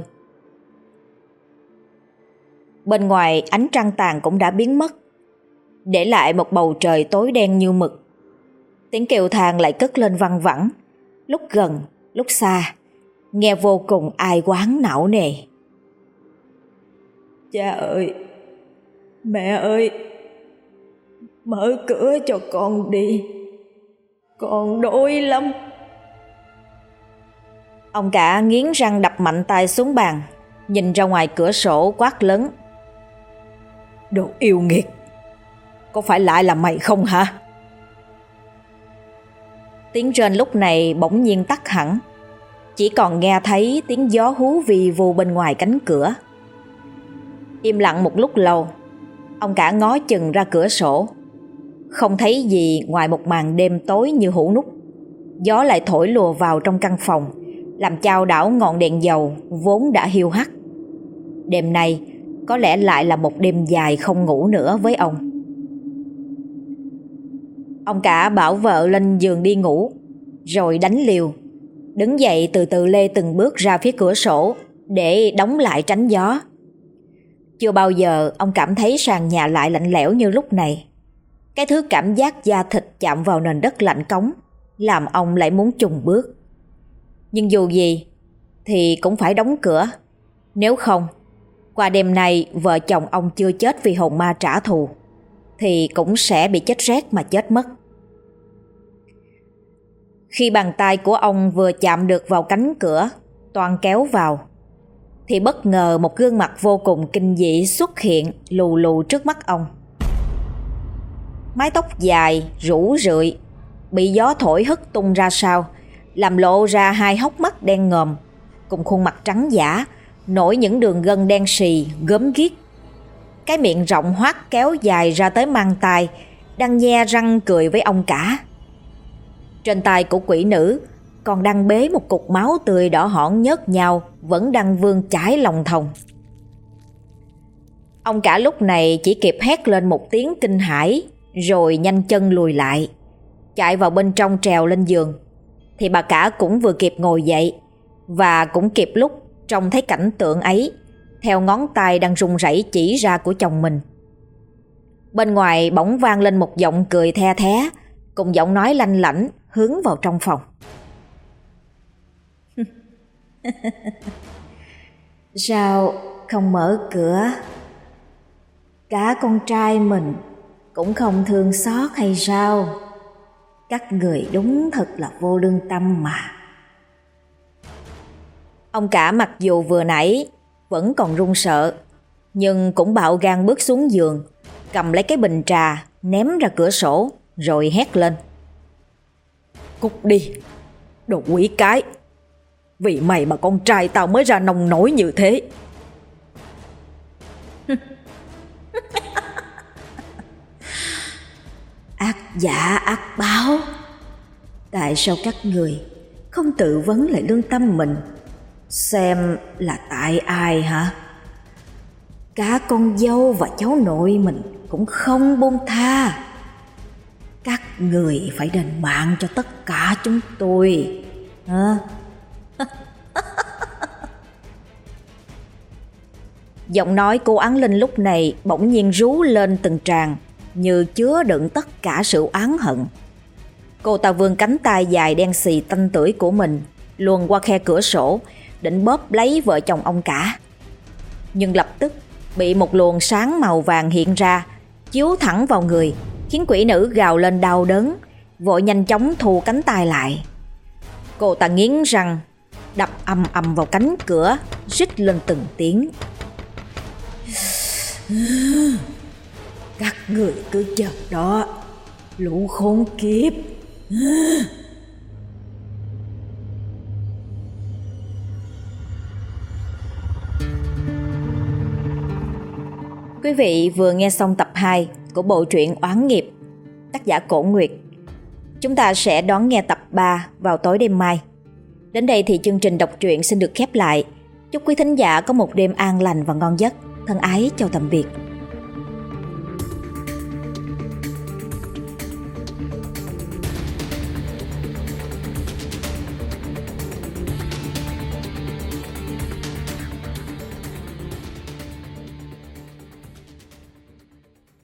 Bên ngoài ánh trăng tàn cũng đã biến mất, để lại một bầu trời tối đen như mực. Tiếng kêu than lại cất lên văng vẳng, lúc gần lúc xa, nghe vô cùng ai oán não nề. Cha ơi, mẹ ơi, mở cửa cho con đi, con đói lắm. Ông cả nghiến răng đập mạnh tay xuống bàn, nhìn ra ngoài cửa sổ quát lớn: Đồ yêu nghiệt, có phải lại là mày không hả? Tiếng rên lúc này bỗng nhiên tắt hẳn, chỉ còn nghe thấy tiếng gió hú vi vu bên ngoài cánh cửa. Im lặng một lúc lâu, ông cả ngó chừng ra cửa sổ, không thấy gì ngoài một màn đêm tối như hũ nút. Gió lại thổi lùa vào trong căn phòng, làm chao đảo ngọn đèn dầu vốn đã hiu hắt. Đêm nay có lẽ lại là một đêm dài không ngủ nữa với ông. Ông cả bảo vợ lên giường đi ngủ, rồi đánh liều, đứng dậy từ từ lê từng bước ra phía cửa sổ để đóng lại tránh gió. Chưa bao giờ ông cảm thấy sàn nhà lại lạnh lẽo như lúc này. Cái thứ cảm giác da thịt chạm vào nền đất lạnh cống làm ông lại muốn chùn bước. Nhưng dù gì thì cũng phải đóng cửa. Nếu không, qua đêm nay vợ chồng ông chưa chết vì hồn ma trả thù thì cũng sẽ bị chết rét mà chết mất. Khi bàn tay của ông vừa chạm được vào cánh cửa toan kéo vào thì bất ngờ một gương mặt vô cùng kinh dị xuất hiện lù lù trước mắt ông. Mái tóc dài rủ rượi bị gió thổi hất tung ra sau, làm lộ ra hai hốc mắt đen ngòm cùng khuôn mặt trắng dã nổi những đường gân đen sì gớm ghiếc. Cái miệng rộng hoắt kéo dài ra tới mang tai, đang nhe răng cười với ông cả. Trên tay của quỷ nữ còn đang bế một cục máu tươi đỏ hỏn nhớt nhào vẫn đang vương chảy lòng thòng. Ông cả lúc này chỉ kịp hét lên một tiếng kinh hãi rồi nhanh chân lùi lại, chạy vào bên trong trèo lên giường. Thì bà cả cũng vừa kịp ngồi dậy và cũng kịp lúc trông thấy cảnh tượng ấy theo ngón tay đang run rẩy chỉ ra của chồng mình. Bên ngoài bỗng vang lên một giọng cười the thé cùng giọng nói lanh lảnh hướng vào trong phòng. Sao không mở cửa? Cả con trai mình cũng không thương xót hay sao? Các người đúng thật là vô lương tâm mà. Ông cả mặc dù vừa nãy vẫn còn run sợ, nhưng cũng bạo gan bước xuống giường, cầm lấy cái bình trà ném ra cửa sổ rồi hét lên. Cút đi, đồ quỷ cái. Vì mày mà con trai tao mới ra nông nổi như thế. Ác giả ác báo. Tại sao các người không tự vấn lại lương tâm mình, xem là tại ai hả? Cả con dâu và cháu nội mình cũng không buông tha. Các người phải đền mạng cho tất cả chúng tôi hả? Giọng nói cô Án Linh lúc này bỗng nhiên rú lên từng tràng, như chứa đựng tất cả sự oán hận. Cô ta vươn cánh tay dài đen xì tanh tưởi của mình luồn qua khe cửa sổ, định bóp lấy vợ chồng ông cả. Nhưng lập tức bị một luồng sáng màu vàng hiện ra, chiếu thẳng vào người, khiến quỷ nữ gào lên đau đớn, vội nhanh chóng thu cánh tay lại. Cô ta nghiến răng, đập ầm ầm vào cánh cửa, rít lên từng tiếng. Các người cứ chờ đó, lũ khốn kiếp. Quý vị vừa nghe xong tập 2 của bộ truyện Oán Nghiệp, tác giả Cổ Nguyệt. Chúng ta sẽ đón nghe tập 3 vào tối đêm mai. Đến đây thì chương trình đọc truyện xin được khép lại. Chúc quý thính giả có một đêm an lành và ngon giấc. Thân ái chào tạm biệt.